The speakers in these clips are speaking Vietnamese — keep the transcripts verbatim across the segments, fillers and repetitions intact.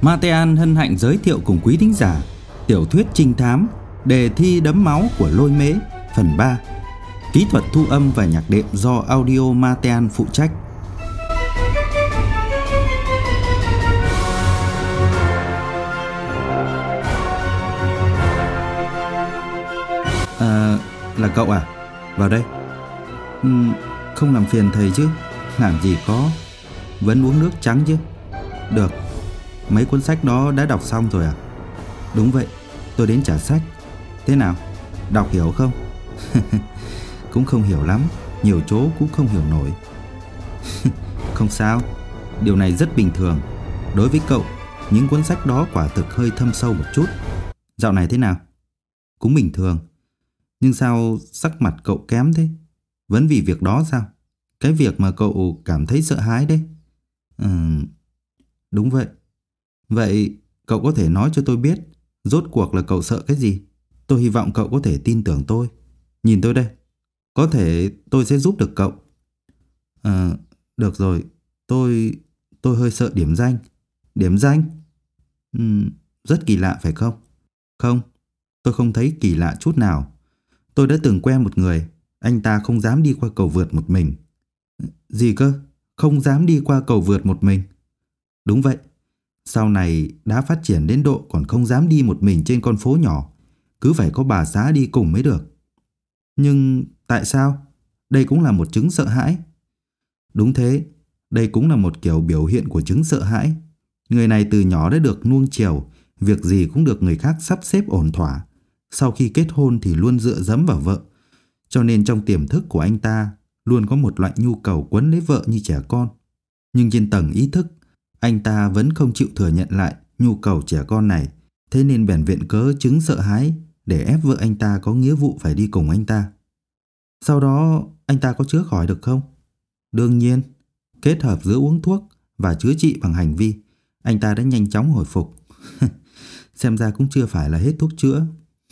Matean hân hạnh giới thiệu cùng quý thính giả tiểu thuyết trinh thám Đề thi đẫm máu của Lôi Mễ phần ba. Kỹ thuật thu âm và nhạc đệm do Audio Matean phụ trách. À, là cậu à? Vào đây. Ừ, không làm phiền thầy chứ? Làm gì có. Vẫn uống nước trắng chứ? Được. Mấy cuốn sách đó đã đọc xong rồi à? Đúng vậy, tôi đến trả sách. Thế nào? Đọc hiểu không? Cũng không hiểu lắm, nhiều chỗ cũng không hiểu nổi. Không sao, điều này rất bình thường. Đối với cậu, những cuốn sách đó quả thực hơi thâm sâu một chút. Dạo này thế nào? Cũng bình thường. Nhưng sao sắc mặt cậu kém thế? Vẫn vì việc đó sao? Cái việc mà cậu cảm thấy sợ hãi đấy. Ừ, đúng vậy. Vậy cậu có thể nói cho tôi biết rốt cuộc là cậu sợ cái gì? Tôi hy vọng cậu có thể tin tưởng tôi. Nhìn tôi đây. Có thể tôi sẽ giúp được cậu. À, được rồi. Tôi... tôi hơi sợ điểm danh. Điểm danh? Ừ, rất kỳ lạ phải không? Không, tôi không thấy kỳ lạ chút nào. Tôi đã từng quen một người. Anh ta không dám đi qua cầu vượt một mình. Gì cơ? Không dám đi qua cầu vượt một mình? Đúng vậy. Sau này đã phát triển đến độ còn không dám đi một mình trên con phố nhỏ. Cứ phải có bà xã đi cùng mới được. Nhưng tại sao? Đây cũng là một chứng sợ hãi. Đúng thế, đây cũng là một kiểu biểu hiện của chứng sợ hãi. Người này từ nhỏ đã được nuông chiều, việc gì cũng được người khác sắp xếp ổn thỏa. Sau khi kết hôn thì luôn dựa dẫm vào vợ. Cho nên trong tiềm thức của anh ta luôn có một loại nhu cầu quấn lấy vợ như trẻ con. Nhưng trên tầng ý thức, anh ta vẫn không chịu thừa nhận lại nhu cầu trẻ con này. Thế nên bèn viện cớ chứng sợ hãi để ép vợ anh ta có nghĩa vụ phải đi cùng anh ta. Sau đó anh ta có chữa khỏi được không? Đương nhiên, kết hợp giữa uống thuốc và chữa trị bằng hành vi, anh ta đã nhanh chóng hồi phục. Xem ra cũng chưa phải là hết thuốc chữa.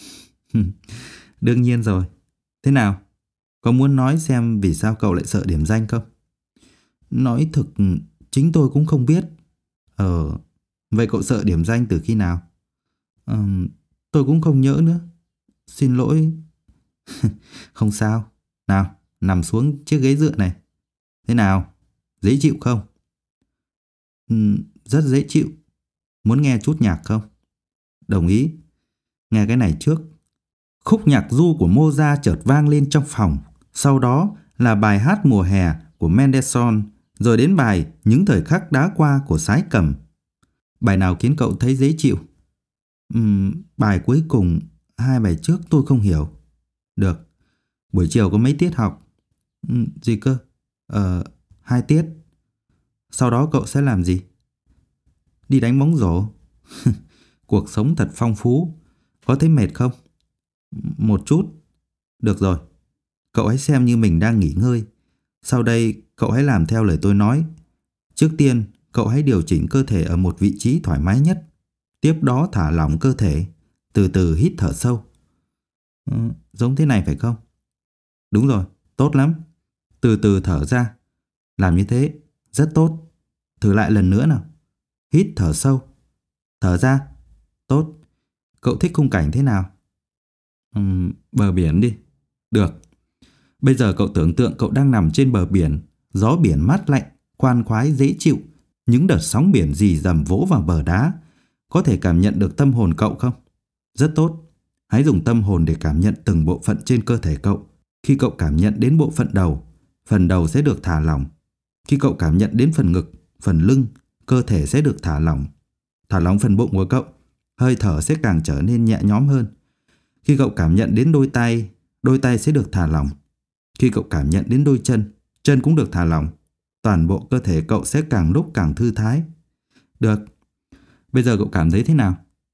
Đương nhiên rồi. Thế nào? Có muốn nói xem vì sao cậu lại sợ điểm danh không? Nói thực, chính tôi cũng không biết. Ờ, vậy cậu sợ điểm danh từ khi nào? Ờ, tôi cũng không nhớ nữa. Xin lỗi. Không sao. Nào, nằm xuống chiếc ghế dựa này. Thế nào? Dễ chịu không? Ừ, rất dễ chịu. Muốn nghe chút nhạc không? Đồng ý. Nghe cái này trước. Khúc nhạc ru của Mozart chợt vang lên trong phòng. Sau đó là bài hát Mùa hè của Mendelssohn. Rồi đến bài Những thời khắc đã qua của Sái Cầm. Bài nào khiến cậu thấy dễ chịu? Uhm, bài cuối cùng. Hai bài trước tôi không hiểu. Được. Buổi chiều có mấy tiết học? Uhm, gì cơ? Ờ, hai tiết. Sau đó cậu sẽ làm gì? Đi đánh bóng rổ. Cuộc sống thật phong phú. Có thấy mệt không? Một chút. Được rồi. Cậu hãy xem như mình đang nghỉ ngơi. Sau đây cậu hãy làm theo lời tôi nói. Trước tiên cậu hãy điều chỉnh cơ thể ở một vị trí thoải mái nhất. Tiếp đó thả lỏng cơ thể. Từ từ hít thở sâu. Ừ, giống thế này phải không? Đúng rồi, tốt lắm. Từ từ thở ra. Làm như thế, rất tốt. Thử lại lần nữa nào. Hít thở sâu. Thở ra. Tốt. Cậu thích khung cảnh thế nào? Uhm, bờ biển đi. Được. Bây giờ cậu tưởng tượng cậu đang nằm trên bờ biển. Gió biển mát lạnh, khoan khoái dễ chịu. Những đợt sóng biển rì rầm vỗ vào bờ đá. Có thể cảm nhận được tâm hồn cậu không? Rất tốt. Hãy dùng tâm hồn để cảm nhận từng bộ phận trên cơ thể cậu. Khi cậu cảm nhận đến bộ phận đầu, phần đầu sẽ được thả lỏng. Khi cậu cảm nhận đến phần ngực, phần lưng, cơ thể sẽ được thả lỏng. Thả lỏng phần bụng của cậu, hơi thở sẽ càng trở nên nhẹ nhõm hơn. Khi cậu cảm nhận đến đôi tay, đôi tay sẽ được thả lỏng. Khi cậu cảm nhận đến đôi chân, chân cũng được thả lỏng. Toàn bộ cơ thể cậu sẽ càng lúc càng thư thái. Được. Bây giờ cậu cảm thấy thế nào?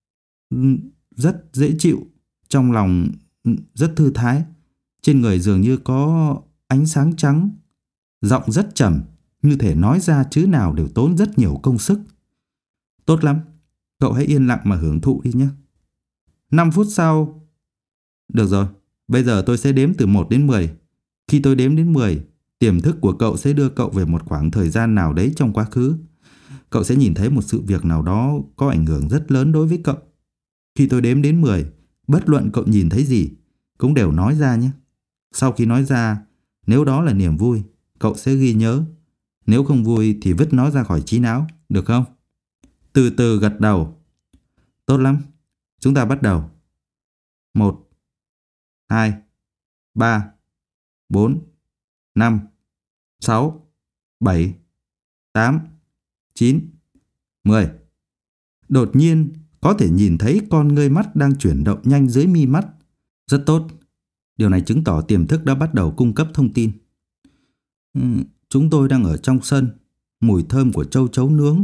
Rất dễ chịu. Trong lòng rất thư thái. Trên người dường như có ánh sáng trắng. Giọng rất trầm, như thể nói ra chữ nào đều tốn rất nhiều công sức. Tốt lắm. Cậu hãy yên lặng mà hưởng thụ đi nhé. năm phút sau. Được rồi. Bây giờ tôi sẽ đếm từ một đến mười. Khi tôi đếm đến mười, tiềm thức của cậu sẽ đưa cậu về một khoảng thời gian nào đấy trong quá khứ. Cậu cậu sẽ nhìn thấy một sự việc nào đó có ảnh hưởng rất lớn đối với cậu. Khi tôi đếm đến mười, bất luận cậu nhìn thấy gì, cũng đều nói ra nhé. Sau khi nói ra, nếu đó là niềm vui, cậu sẽ ghi nhớ. Nếu không vui thì vứt nó ra khỏi trí não, được không? Từ từ gật đầu. Tốt lắm, chúng ta bắt đầu. Một, hai, ba, bốn, năm, sáu, bảy, tám, chín, mười. Đột nhiên có thể nhìn thấy con ngươi mắt đang chuyển động nhanh dưới mi mắt. Rất tốt. Điều này chứng tỏ tiềm thức đã bắt đầu cung cấp thông tin. Ừ, chúng tôi đang ở trong sân. Mùi thơm của châu chấu nướng.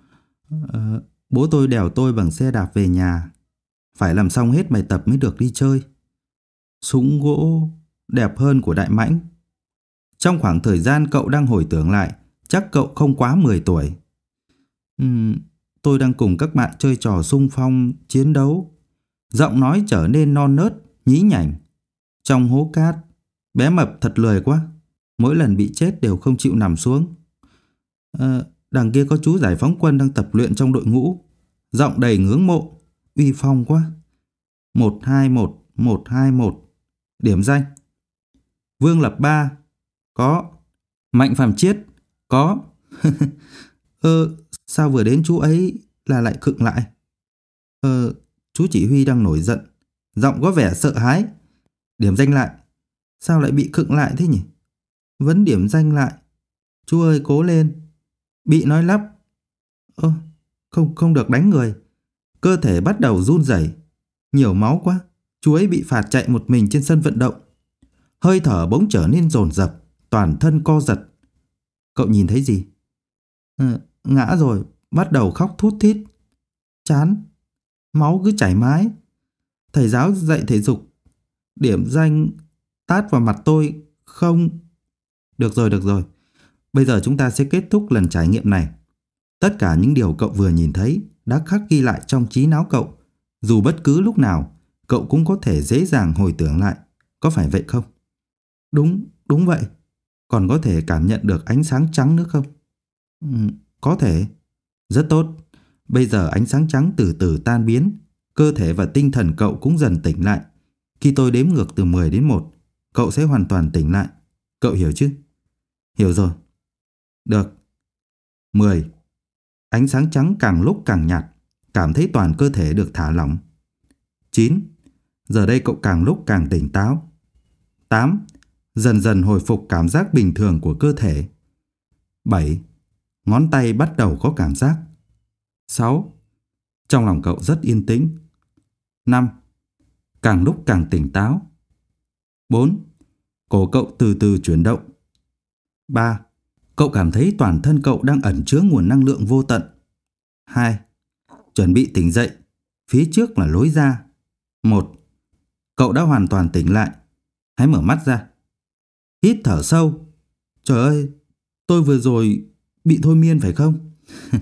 À, bố tôi đèo tôi bằng xe đạp về nhà. Phải làm xong hết bài tập mới được đi chơi. Súng gỗ đẹp hơn của Đại Mãnh. Trong khoảng thời gian cậu đang hồi tưởng lại, chắc cậu không quá mười tuổi. Uhm, tôi đang cùng các bạn chơi trò xung phong, chiến đấu. Giọng nói trở nên non nớt, nhí nhảnh. Trong hố cát, bé mập thật lười quá. Mỗi lần bị chết đều không chịu nằm xuống. À, đằng kia có chú giải phóng quân đang tập luyện trong đội ngũ. Giọng đầy ngưỡng mộ, uy phong quá. Một hai một, một hai một. Điểm danh. Vương Lập Ba. Có. Mạnh Phàm Chiết. Có. Ơ, sao vừa đến chú ấy là lại khựng lại? Ờ, chú chỉ huy đang nổi giận. Giọng có vẻ sợ hãi. Điểm danh lại. Sao lại bị khựng lại thế nhỉ? Vẫn điểm danh lại. Chú ơi cố lên. Bị nói lắp. Ơ, không, không được đánh người. Cơ thể bắt đầu run rẩy. Nhiều máu quá. Chú ấy bị phạt chạy một mình trên sân vận động. Hơi thở bỗng trở nên dồn dập, toàn thân co giật. Cậu nhìn thấy gì? À, ngã rồi, bắt đầu khóc thút thít. Chán. Máu cứ chảy mái. Thầy giáo dạy thể dục. Điểm danh tát vào mặt tôi. Không. Được rồi, được rồi. Bây giờ chúng ta sẽ kết thúc lần trải nghiệm này. Tất cả những điều cậu vừa nhìn thấy đã khắc ghi lại trong trí não cậu. Dù bất cứ lúc nào, cậu cũng có thể dễ dàng hồi tưởng lại. Có phải vậy không? Đúng, đúng vậy. Còn có thể cảm nhận được ánh sáng trắng nữa không? Ừ, có thể. Rất tốt. Bây giờ ánh sáng trắng từ từ tan biến. Cơ thể và tinh thần cậu cũng dần tỉnh lại. Khi tôi đếm ngược từ mười đến một, cậu sẽ hoàn toàn tỉnh lại. Cậu hiểu chứ? Hiểu rồi. Được. mười. Ánh sáng trắng càng lúc càng nhạt. Cảm thấy toàn cơ thể được thả lỏng. chín. Giờ đây cậu càng lúc càng tỉnh táo. tám. Dần dần hồi phục cảm giác bình thường của cơ thể. bảy. Ngón tay bắt đầu có cảm giác. sáu. Trong lòng cậu rất yên tĩnh. năm. Càng lúc càng tỉnh táo. bốn. Cổ cậu từ từ chuyển động. ba. Cậu cảm thấy toàn thân cậu đang ẩn chứa nguồn năng lượng vô tận. hai. Chuẩn bị tỉnh dậy. Phía trước là lối ra. một. Cậu đã hoàn toàn tỉnh lại. Hãy mở mắt ra. Hít thở sâu. Trời ơi, tôi vừa rồi bị thôi miên phải không?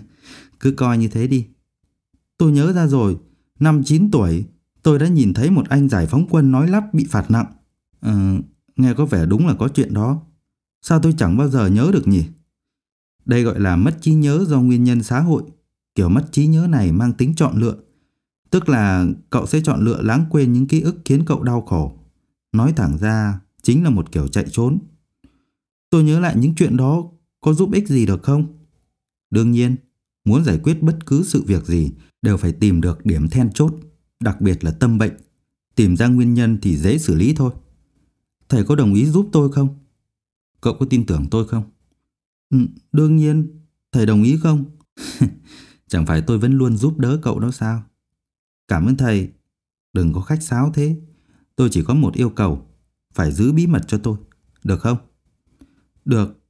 Cứ coi như thế đi. Tôi nhớ ra rồi. Năm chín tuổi, tôi đã nhìn thấy một anh giải phóng quân nói lắp bị phạt nặng. À, nghe có vẻ đúng là có chuyện đó. Sao tôi chẳng bao giờ nhớ được nhỉ? Đây gọi là mất trí nhớ do nguyên nhân xã hội. Kiểu mất trí nhớ này mang tính chọn lựa. Tức là cậu sẽ chọn lựa lãng quên những ký ức khiến cậu đau khổ. Nói thẳng ra chính là một kiểu chạy trốn. Tôi nhớ lại những chuyện đó có giúp ích gì được không? Đương nhiên, muốn giải quyết bất cứ sự việc gì đều phải tìm được điểm then chốt, đặc biệt là tâm bệnh. Tìm ra nguyên nhân thì dễ xử lý thôi. Thầy có đồng ý giúp tôi không? Cậu có tin tưởng tôi không? Ừ, đương nhiên. Thầy đồng ý không? Chẳng phải tôi vẫn luôn giúp đỡ cậu đó sao? Cảm ơn thầy. Đừng có khách sáo thế. Tôi chỉ có một yêu cầu. Phải giữ bí mật cho tôi. Được không? Được.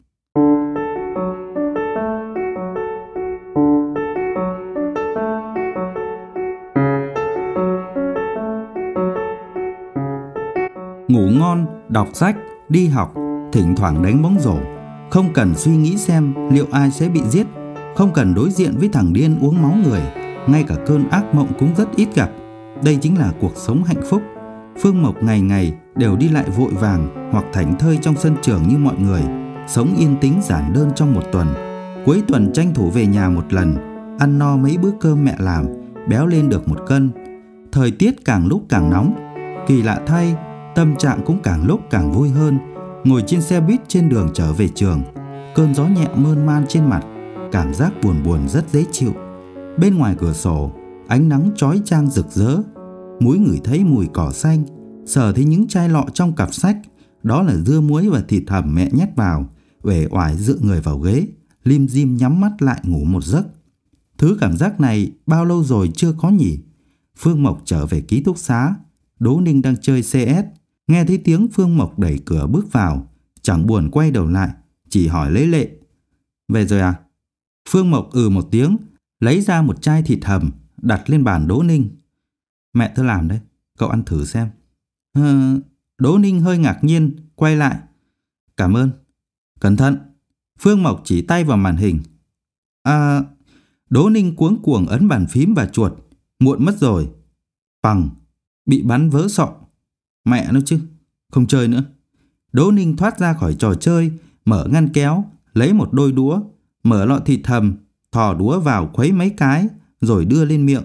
Ngủ ngon, đọc sách, đi học, thỉnh thoảng đánh bóng rổ. Không cần suy nghĩ xem liệu ai sẽ bị giết. Không cần đối diện với thằng điên uống máu người. Ngay cả cơn ác mộng cũng rất ít gặp. Đây chính là cuộc sống hạnh phúc. Phương Mộc ngày ngày đều đi lại vội vàng hoặc thảnh thơi trong sân trường như mọi người. Sống yên tĩnh giản đơn trong một tuần. Cuối tuần tranh thủ về nhà một lần, ăn no mấy bữa cơm mẹ làm, béo lên được một cân. Thời tiết càng lúc càng nóng. Kỳ lạ thay, tâm trạng cũng càng lúc càng vui hơn. Ngồi trên xe buýt trên đường trở về trường, cơn gió nhẹ mơn man trên mặt, cảm giác buồn buồn rất dễ chịu. Bên ngoài cửa sổ, ánh nắng chói chang rực rỡ. Mũi ngửi thấy mùi cỏ xanh, sờ thấy những chai lọ trong cặp sách. Đó là dưa muối và thịt hầm mẹ nhét vào. Uể oải dựa người vào ghế, lim dim nhắm mắt lại ngủ một giấc. Thứ cảm giác này bao lâu rồi chưa có nhỉ? Phương Mộc trở về ký túc xá. Đỗ Ninh đang chơi xê ét. Nghe thấy tiếng Phương Mộc đẩy cửa bước vào, chẳng buồn quay đầu lại, chỉ hỏi lấy lệ: "Về rồi à?" Phương Mộc ừ một tiếng, lấy ra một chai thịt hầm, đặt lên bàn Đỗ Ninh. "Mẹ tớ làm đấy, cậu ăn thử xem." Ờ... Đỗ Ninh hơi ngạc nhiên, quay lại: "Cảm ơn." "Cẩn thận." Phương Mộc chỉ tay vào màn hình. À... Đỗ Ninh cuống cuồng ấn bàn phím và chuột. Muộn mất rồi. Bằng, bị bắn vỡ sọ. Mẹ nó chứ, không chơi nữa. Đỗ Ninh thoát ra khỏi trò chơi, mở ngăn kéo, lấy một đôi đũa, mở lọ thịt hầm, thò đũa vào khuấy mấy cái, rồi đưa lên miệng.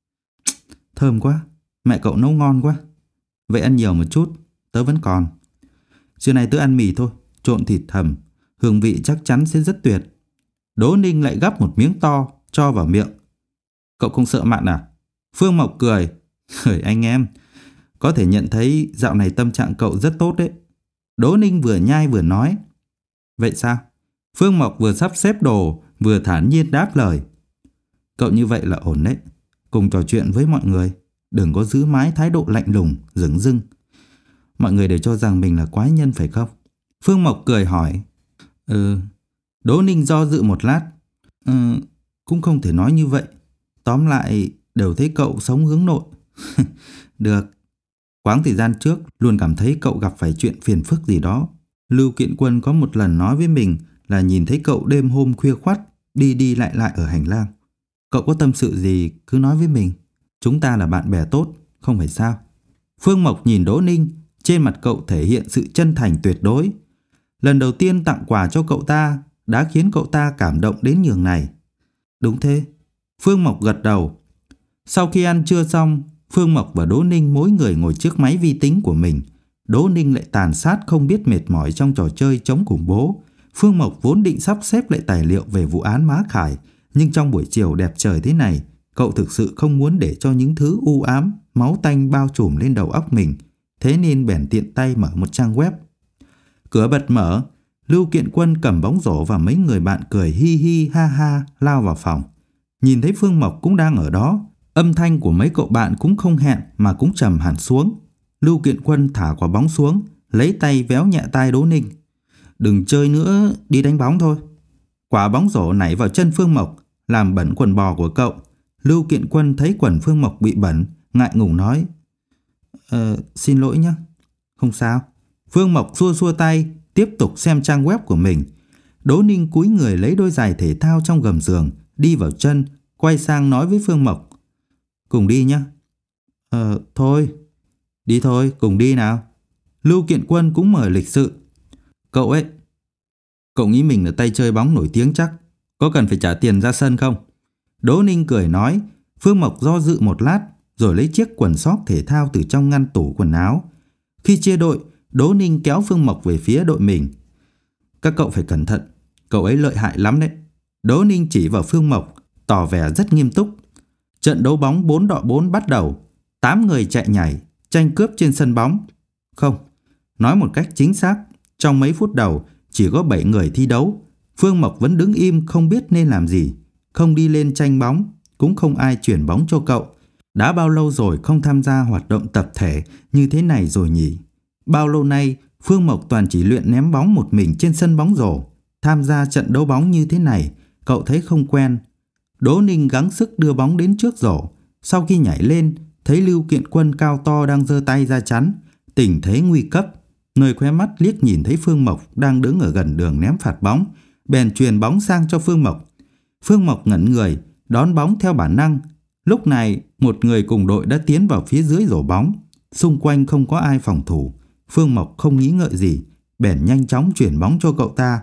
Thơm quá, mẹ cậu nấu ngon quá. Vậy ăn nhiều một chút, tớ vẫn còn. Trưa nay tớ ăn mì thôi, trộn thịt hầm, hương vị chắc chắn sẽ rất tuyệt. Đỗ Ninh lại gắp một miếng to, cho vào miệng. Cậu không sợ mặn à? Phương Mộc cười. Khởi anh em, có thể nhận thấy dạo này tâm trạng cậu rất tốt đấy. Đỗ Ninh vừa nhai vừa nói. Vậy sao? Phương Mộc vừa sắp xếp đồ, vừa thản nhiên đáp lời. Cậu như vậy là ổn đấy. Cùng trò chuyện với mọi người, đừng có giữ mãi thái độ lạnh lùng, dửng dưng. Mọi người đều cho rằng mình là quái nhân phải không? Phương Mộc cười hỏi. Ừ. Đỗ Ninh do dự một lát. Ừ, cũng không thể nói như vậy. Tóm lại, đều thấy cậu sống hướng nội. Được. Quãng thời gian trước, luôn cảm thấy cậu gặp phải chuyện phiền phức gì đó. Lưu Kiện Quân có một lần nói với mình là nhìn thấy cậu đêm hôm khuya khoắt, đi đi lại lại ở hành lang. Cậu có tâm sự gì cứ nói với mình. Chúng ta là bạn bè tốt, không phải sao? Phương Mộc nhìn Đỗ Ninh, trên mặt cậu thể hiện sự chân thành tuyệt đối. Lần đầu tiên tặng quà cho cậu ta đã khiến cậu ta cảm động đến nhường này. Đúng thế. Phương Mộc gật đầu. Sau khi ăn trưa xong, Phương Mộc và Đỗ Ninh mỗi người ngồi trước máy vi tính của mình. Đỗ Ninh lại tàn sát không biết mệt mỏi trong trò chơi chống khủng bố. Phương Mộc vốn định sắp xếp lại tài liệu về vụ án Má Khải, nhưng trong buổi chiều đẹp trời thế này, cậu thực sự không muốn để cho những thứ u ám, máu tanh bao trùm lên đầu óc mình. Thế nên bèn tiện tay mở một trang web. Cửa bật mở, Lưu Kiện Quân cầm bóng rổ và mấy người bạn cười hi hi ha ha lao vào phòng. Nhìn thấy Phương Mộc cũng đang ở đó, âm thanh của mấy cậu bạn cũng không hẹn mà cũng trầm hẳn xuống. Lưu Kiện Quân thả quả bóng xuống, lấy tay véo nhẹ tai Đỗ Ninh. Đừng chơi nữa, đi đánh bóng thôi. Quả bóng rổ nảy vào chân Phương Mộc, làm bẩn quần bò của cậu. Lưu Kiện Quân thấy quần Phương Mộc bị bẩn, ngại ngùng nói. Ờ, xin lỗi nhé. Không sao. Phương Mộc xua xua tay, tiếp tục xem trang web của mình. Đỗ Ninh cúi người lấy đôi giày thể thao trong gầm giường, đi vào chân, quay sang nói với Phương Mộc. Cùng đi nhé. Ờ, thôi. Đi thôi, cùng đi nào. Lưu Kiện Quân cũng mời lịch sự. Cậu ấy, cậu nghĩ mình là tay chơi bóng nổi tiếng chắc. Có cần phải trả tiền ra sân không? Đỗ Ninh cười nói. Phương Mộc do dự một lát, rồi lấy chiếc quần sóc thể thao từ trong ngăn tủ quần áo. Khi chia đội, Đỗ Ninh kéo Phương Mộc về phía đội mình. Các cậu phải cẩn thận, cậu ấy lợi hại lắm đấy. Đỗ Ninh chỉ vào Phương Mộc, tỏ vẻ rất nghiêm túc. Trận đấu bóng bốn đọ bốn bắt đầu. Tám người chạy nhảy, tranh cướp trên sân bóng. Không, nói một cách chính xác, trong mấy phút đầu chỉ có bảy người thi đấu. Phương Mộc vẫn đứng im không biết nên làm gì. Không đi lên tranh bóng, cũng không ai chuyển bóng cho cậu. Đã bao lâu rồi không tham gia hoạt động tập thể như thế này rồi nhỉ? Bao lâu nay Phương Mộc toàn chỉ luyện ném bóng một mình trên sân bóng rổ. Tham gia trận đấu bóng như thế này, cậu thấy không quen. Đỗ Ninh gắng sức đưa bóng đến trước rổ. Sau khi nhảy lên, thấy Lưu Kiện Quân cao to đang giơ tay ra chắn. Tình thế nguy cấp. Nơi khóe mắt liếc nhìn thấy Phương Mộc đang đứng ở gần đường ném phạt bóng, bèn truyền bóng sang cho Phương Mộc. Phương Mộc ngẩn người, đón bóng theo bản năng. Lúc này, một người cùng đội đã tiến vào phía dưới rổ bóng. Xung quanh không có ai phòng thủ. Phương Mộc không nghĩ ngợi gì, bèn nhanh chóng chuyển bóng cho cậu ta.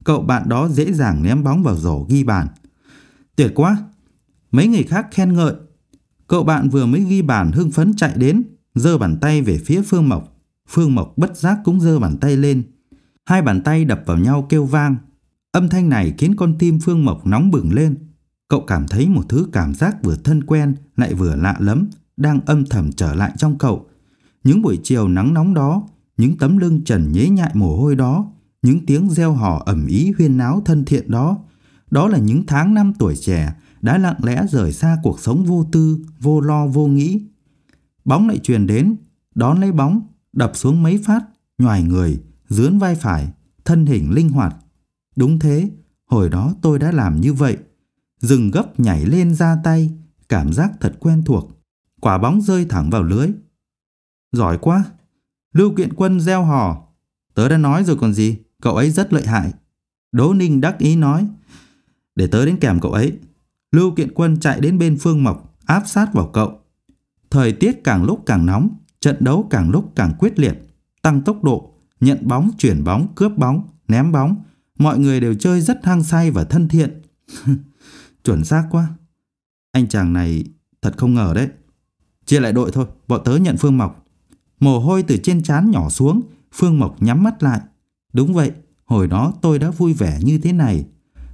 cậu bạn đó dễ dàng ném bóng vào rổ ghi bàn. Tuyệt quá! Mấy người khác khen ngợi. Cậu bạn vừa mới ghi bàn hưng phấn chạy đến, giơ bàn tay về phía Phương Mộc. Phương Mộc bất giác cũng giơ bàn tay lên. Hai bàn tay đập vào nhau kêu vang. Âm thanh này khiến con tim Phương Mộc nóng bừng lên. Cậu cảm thấy một thứ cảm giác vừa thân quen lại vừa lạ lẫm đang âm thầm trở lại trong cậu. Những buổi chiều nắng nóng đó, những tấm lưng trần nhễ nhại mồ hôi đó, những tiếng reo hò ầm ĩ huyên náo thân thiện đó, đó là những tháng năm tuổi trẻ đã lặng lẽ rời xa cuộc sống vô tư, vô lo, vô nghĩ. Bóng lại truyền đến, đón lấy bóng, đập xuống mấy phát, nhoài người, dướn vai phải, thân hình linh hoạt. Đúng thế, hồi đó tôi đã làm như vậy. Dừng gấp nhảy lên ra tay, cảm giác thật quen thuộc. Quả bóng rơi thẳng vào lưới. Giỏi quá! Lưu Kiện Quân reo hò. Tớ đã nói rồi còn gì, cậu ấy rất lợi hại. Đỗ Ninh đắc ý nói. Để tớ đến kèm cậu ấy. Lưu Kiện Quân chạy đến bên Phương Mộc, áp sát vào cậu. Thời tiết càng lúc càng nóng, trận đấu càng lúc càng quyết liệt. Tăng tốc độ, nhận bóng, chuyển bóng, cướp bóng, ném bóng. Mọi người đều chơi rất hăng say và thân thiện. Chuẩn xác quá. Anh chàng này thật không ngờ đấy. Chia lại đội thôi, bọn tớ nhận Phương Mộc. Mồ hôi từ trên trán nhỏ xuống, Phương Mộc nhắm mắt lại. Đúng vậy, hồi đó tôi đã vui vẻ như thế này.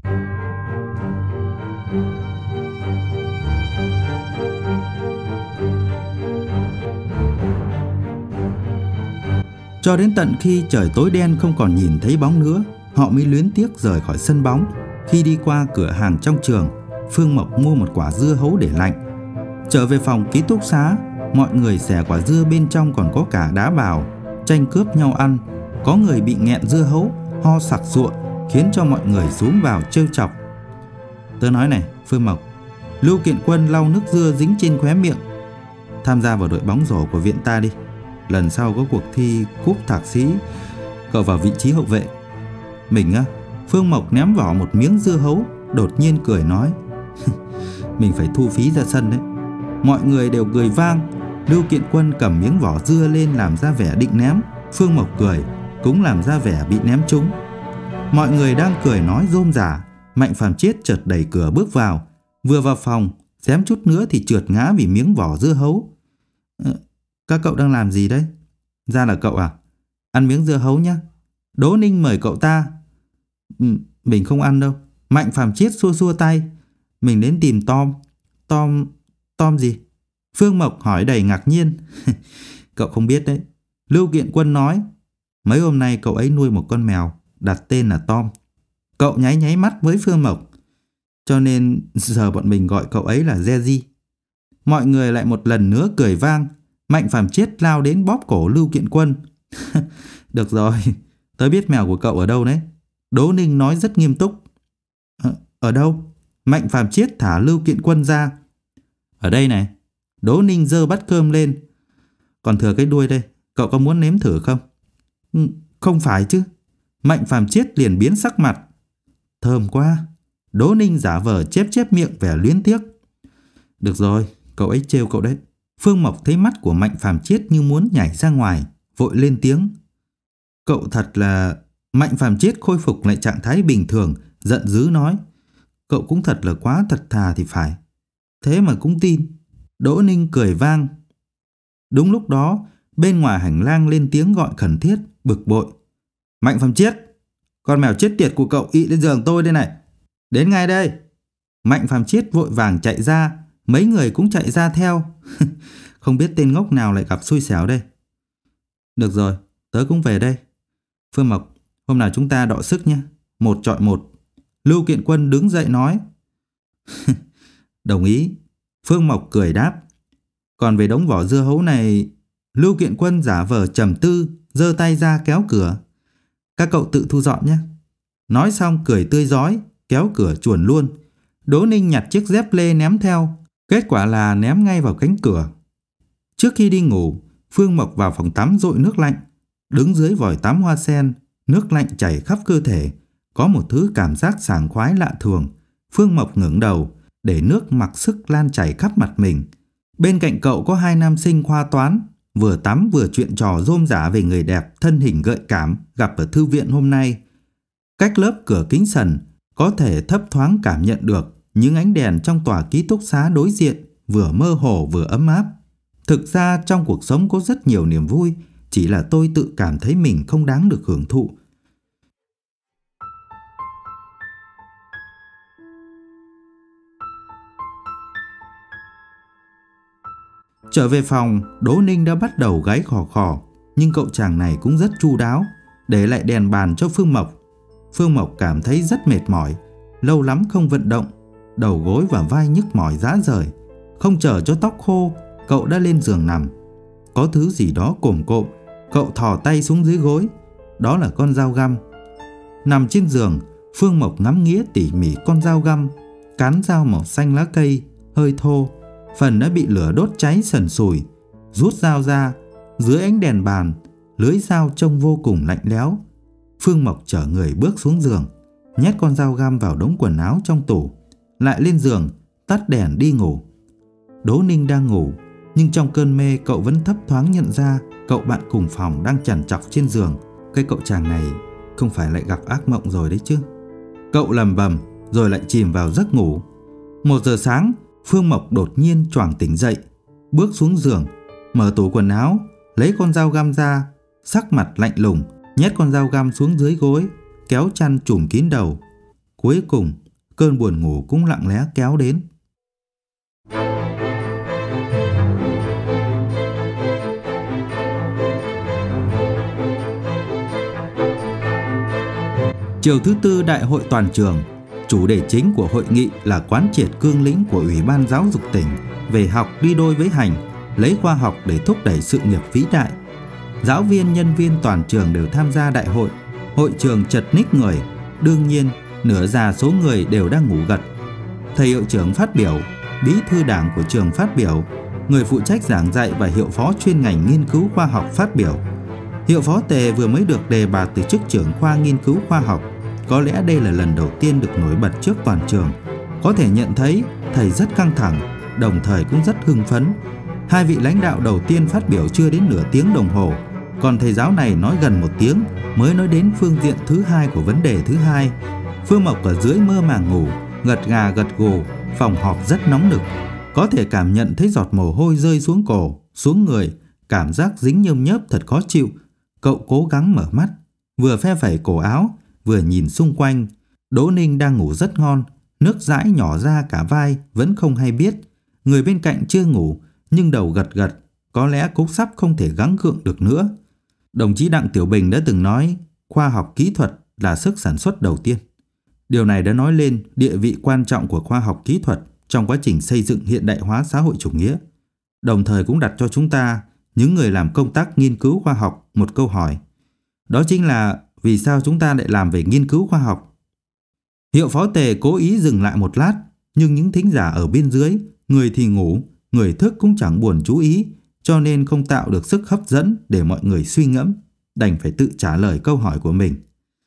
Cho đến tận khi trời tối đen không còn nhìn thấy bóng nữa, họ mới luyến tiếc rời khỏi sân bóng. Khi đi qua cửa hàng trong trường, Phương Mộc mua một quả dưa hấu để lạnh. Trở về phòng ký túc xá, mọi người xẻ quả dưa bên trong còn có cả đá bào, tranh cướp nhau ăn. Có người bị nghẹn dưa hấu, ho sặc sụa, khiến cho mọi người xúm vào trêu chọc. Tớ nói này, Phương Mộc, Lưu Kiện Quân lau nước dưa dính trên khóe miệng. Tham gia vào đội bóng rổ của viện ta đi. Lần sau có cuộc thi cúp thạc sĩ, cậu vào vị trí hậu vệ. Mình á? Phương Mộc ném vỏ một miếng dưa hấu, đột nhiên cười nói. Mình phải thu phí ra sân đấy. Mọi người đều cười vang. Lưu Kiện Quân cầm miếng vỏ dưa lên làm ra vẻ định ném. Phương Mộc cười, cũng làm ra vẻ bị ném trúng. Mọi người đang cười nói rôm rả. Mạnh Phàm Chiết chợt đẩy cửa bước vào. Vừa vào phòng, xém chút nữa thì trượt ngã vì miếng vỏ dưa hấu. ờ, Các cậu đang làm gì đấy? Ra là cậu à? Ăn miếng dưa hấu nhá. Đỗ Ninh mời cậu ta. ừ, Mình không ăn đâu. Mạnh Phàm Chiết xua xua tay. Mình đến tìm Tom. Tom... Tom gì? Phương Mộc hỏi đầy ngạc nhiên. Cậu không biết đấy. Lưu Kiện Quân nói. Mấy hôm nay cậu ấy nuôi một con mèo, đặt tên là Tom. Cậu nháy nháy mắt với Phương Mộc. Cho nên giờ bọn mình gọi cậu ấy là Jerry. Mọi người lại một lần nữa cười vang. Mạnh Phàm Chiết lao đến bóp cổ Lưu Kiện Quân. Được rồi, tớ biết mèo của cậu ở đâu đấy. Đỗ Ninh nói rất nghiêm túc. Ở, ở đâu? Mạnh Phàm Chiết thả Lưu Kiện Quân ra. Ở đây này. Đỗ Ninh giơ bát cơm lên. Còn thừa cái đuôi đây, cậu có muốn nếm thử không? Ừ, không phải chứ. Mạnh Phàm Chiết liền biến sắc mặt. Thơm quá. Đỗ Ninh giả vờ chép chép miệng vẻ luyến tiếc. Được rồi, cậu ấy trêu cậu đấy. Phương Mộc thấy mắt của Mạnh Phàm Chiết như muốn nhảy ra ngoài, vội lên tiếng. Cậu thật là... Mạnh Phàm Chiết khôi phục lại trạng thái bình thường, giận dữ nói. Cậu cũng thật là quá thật thà thì phải. Thế mà cũng tin. Đỗ Ninh cười vang. Đúng lúc đó, bên ngoài hành lang lên tiếng gọi khẩn thiết, bực bội. Mạnh Phàm Chiết, con mèo chết tiệt của cậu ị lên giường tôi đây này. Đến ngay đây. Mạnh Phàm Chiết vội vàng chạy ra. Mấy người cũng chạy ra theo. Không biết tên ngốc nào lại gặp xui xẻo đây. Được rồi, tớ cũng về đây. Phương Mộc, hôm nào chúng ta đọ sức nhé. Một chọi một. Lưu Kiện Quân đứng dậy nói. Đồng ý. Phương Mộc cười đáp. Còn về đống vỏ dưa hấu này... Lưu Kiện Quân giả vờ trầm tư, giơ tay ra kéo cửa. Các cậu tự thu dọn nhé. Nói xong cười tươi rói, kéo cửa chuồn luôn. Đỗ Ninh nhặt chiếc dép lê ném theo. Kết quả là ném ngay vào cánh cửa. Trước khi đi ngủ, Phương Mộc vào phòng tắm dội nước lạnh. Đứng dưới vòi tắm hoa sen, nước lạnh chảy khắp cơ thể. Có một thứ cảm giác sảng khoái lạ thường. Phương Mộc ngẩng đầu, để nước mặc sức lan chảy khắp mặt mình. Bên cạnh cậu có hai nam sinh khoa toán, vừa tắm vừa chuyện trò rôm rả về người đẹp thân hình gợi cảm gặp ở thư viện hôm nay. Cách lớp cửa kính sần, có thể thấp thoáng cảm nhận được những ánh đèn trong tòa ký túc xá đối diện vừa mơ hồ vừa ấm áp. Thực ra trong cuộc sống có rất nhiều niềm vui, chỉ là tôi tự cảm thấy mình không đáng được hưởng thụ. Trở về phòng, Đỗ Ninh đã bắt đầu gáy khò khò, nhưng cậu chàng này cũng rất chu đáo, để lại đèn bàn cho Phương Mộc. Phương Mộc cảm thấy rất mệt mỏi, lâu lắm không vận động, đầu gối và vai nhức mỏi rã rời. Không chờ cho tóc khô, cậu đã lên giường nằm. Có thứ gì đó cồm cộm, cậu thò tay xuống dưới gối, đó là con dao găm. Nằm trên giường, Phương Mộc ngắm nghía tỉ mỉ con dao găm, cán dao màu xanh lá cây, hơi thô, phần đã bị lửa đốt cháy sần sùi. Rút dao ra, dưới ánh đèn bàn, lưỡi dao trông vô cùng lạnh lẽo. Phương Mộc chở người bước xuống giường, nhét con dao găm vào đống quần áo trong tủ, lại lên giường, tắt đèn đi ngủ. Đỗ Ninh đang ngủ, nhưng trong cơn mê cậu vẫn thấp thoáng nhận ra cậu bạn cùng phòng đang chằn chọc trên giường. Cái cậu chàng này không phải lại gặp ác mộng rồi đấy chứ. Cậu lầm bầm rồi lại chìm vào giấc ngủ. Một giờ sáng, Phương Mộc đột nhiên choàng tỉnh dậy, bước xuống giường, mở tủ quần áo, lấy con dao găm ra, sắc mặt lạnh lùng, nhét con dao găm xuống dưới gối, kéo chăn trùm kín đầu. Cuối cùng, cơn buồn ngủ cũng lặng lẽ kéo đến. Chiều thứ tư đại hội toàn trường, chủ đề chính của hội nghị là quán triệt cương lĩnh của Ủy ban Giáo dục tỉnh về học đi đôi với hành, lấy khoa học để thúc đẩy sự nghiệp vĩ đại. Giáo viên, nhân viên toàn trường đều tham gia đại hội. Hội trường chật ních người, đương nhiên nửa già số người đều đang ngủ gật. Thầy hiệu trưởng phát biểu, bí thư đảng của trường phát biểu, người phụ trách giảng dạy và hiệu phó chuyên ngành nghiên cứu khoa học phát biểu. Hiệu phó Tề vừa mới được đề bạt từ chức trưởng khoa nghiên cứu khoa học. Có lẽ đây là lần đầu tiên được nổi bật trước toàn trường. Có thể nhận thấy thầy rất căng thẳng, đồng thời cũng rất hưng phấn. Hai vị lãnh đạo đầu tiên phát biểu chưa đến nửa tiếng đồng hồ, còn thầy giáo này nói gần một tiếng mới nói đến phương diện thứ hai của vấn đề thứ hai. Phương Mộc ở dưới mơ màng ngủ, gật gà gật gù, phòng họp rất nóng nực. Có thể cảm nhận thấy giọt mồ hôi rơi xuống cổ, xuống người, cảm giác dính nhơm nhớp thật khó chịu. Cậu cố gắng mở mắt, vừa phe phẩy cổ áo, vừa nhìn xung quanh. Đỗ Ninh đang ngủ rất ngon, nước dãi nhỏ ra cả vai vẫn không hay biết. Người bên cạnh chưa ngủ nhưng đầu gật gật, có lẽ cũng sắp không thể gắng gượng được nữa. Đồng chí Đặng Tiểu Bình đã từng nói khoa học kỹ thuật là sức sản xuất đầu tiên. Điều này đã nói lên địa vị quan trọng của khoa học kỹ thuật trong quá trình xây dựng hiện đại hóa xã hội chủ nghĩa. Đồng thời cũng đặt cho chúng ta, những người làm công tác nghiên cứu khoa học, một câu hỏi. Đó chính là vì sao chúng ta lại làm về nghiên cứu khoa học? Hiệu phó Tề cố ý dừng lại một lát, nhưng những thính giả ở bên dưới, người thì ngủ, người thức cũng chẳng buồn chú ý, cho nên không tạo được sức hấp dẫn để mọi người suy ngẫm, đành phải tự trả lời câu hỏi của mình.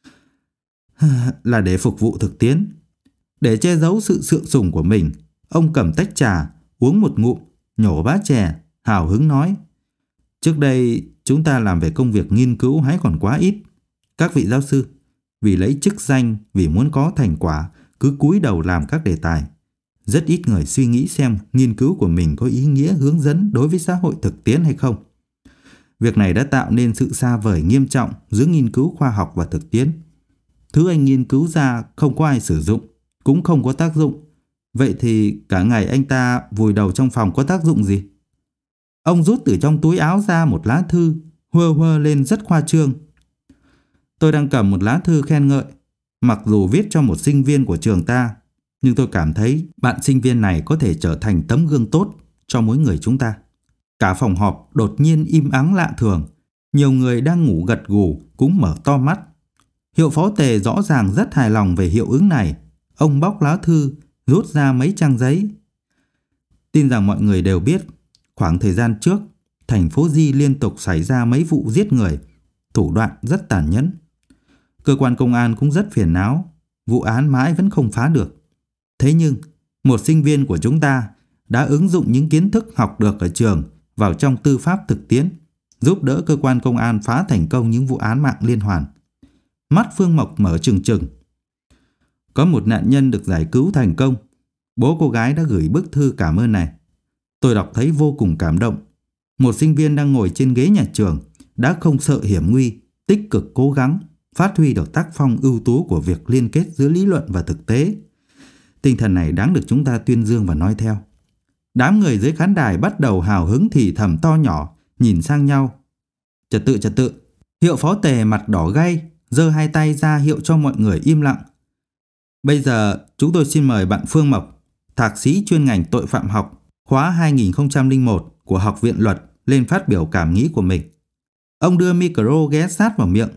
Là để phục vụ thực tiễn. Để che giấu sự sượng sùng của mình, ông cầm tách trà, uống một ngụm, nhổ bát chè, hào hứng nói. Trước đây chúng ta làm về công việc nghiên cứu hãy còn quá ít. Các vị giáo sư, vì lấy chức danh, vì muốn có thành quả, cứ cúi đầu làm các đề tài. Rất ít người suy nghĩ xem nghiên cứu của mình có ý nghĩa hướng dẫn đối với xã hội thực tiễn hay không. Việc này đã tạo nên sự xa vời nghiêm trọng giữa nghiên cứu khoa học và thực tiễn. Thứ anh nghiên cứu ra không có ai sử dụng, cũng không có tác dụng. Vậy thì cả ngày anh ta vùi đầu trong phòng có tác dụng gì? Ông rút từ trong túi áo ra một lá thư, huơ huơ lên rất khoa trương. Tôi đang cầm một lá thư khen ngợi, mặc dù viết cho một sinh viên của trường ta, nhưng tôi cảm thấy bạn sinh viên này có thể trở thành tấm gương tốt cho mỗi người chúng ta. Cả phòng họp đột nhiên im ắng lạ thường, nhiều người đang ngủ gật gù cũng mở to mắt. Hiệu phó Tề rõ ràng rất hài lòng về hiệu ứng này. Ông bóc lá thư, rút ra mấy trang giấy. Tin rằng mọi người đều biết, khoảng thời gian trước, thành phố Di liên tục xảy ra mấy vụ giết người, thủ đoạn rất tàn nhẫn. Cơ quan công an cũng rất phiền não, vụ án mãi vẫn không phá được. Thế nhưng, một sinh viên của chúng ta đã ứng dụng những kiến thức học được ở trường vào trong tư pháp thực tiễn, giúp đỡ cơ quan công an phá thành công những vụ án mạng liên hoàn. mắt Phương Mộc mở trừng trừng. Có một nạn nhân được giải cứu thành công. Bố cô gái đã gửi bức thư cảm ơn này. Tôi đọc thấy vô cùng cảm động. Một sinh viên đang ngồi trên ghế nhà trường đã không sợ hiểm nguy, tích cực cố gắng, phát huy được tác phong ưu tú của việc liên kết giữa lý luận và thực tế. Tinh thần này đáng được chúng ta tuyên dương và nói theo. Đám người dưới khán đài bắt đầu hào hứng thì thầm to nhỏ, nhìn sang nhau. Trật tự, trật tự. Hiệu phó Tề mặt đỏ gay, giơ hai tay ra hiệu cho mọi người im lặng. Bây giờ chúng tôi xin mời bạn Phương Mộc, thạc sĩ chuyên ngành tội phạm học, khóa hai nghìn không trăm lẻ một của Học viện Luật lên phát biểu cảm nghĩ của mình. Ông đưa micro ghé sát vào miệng.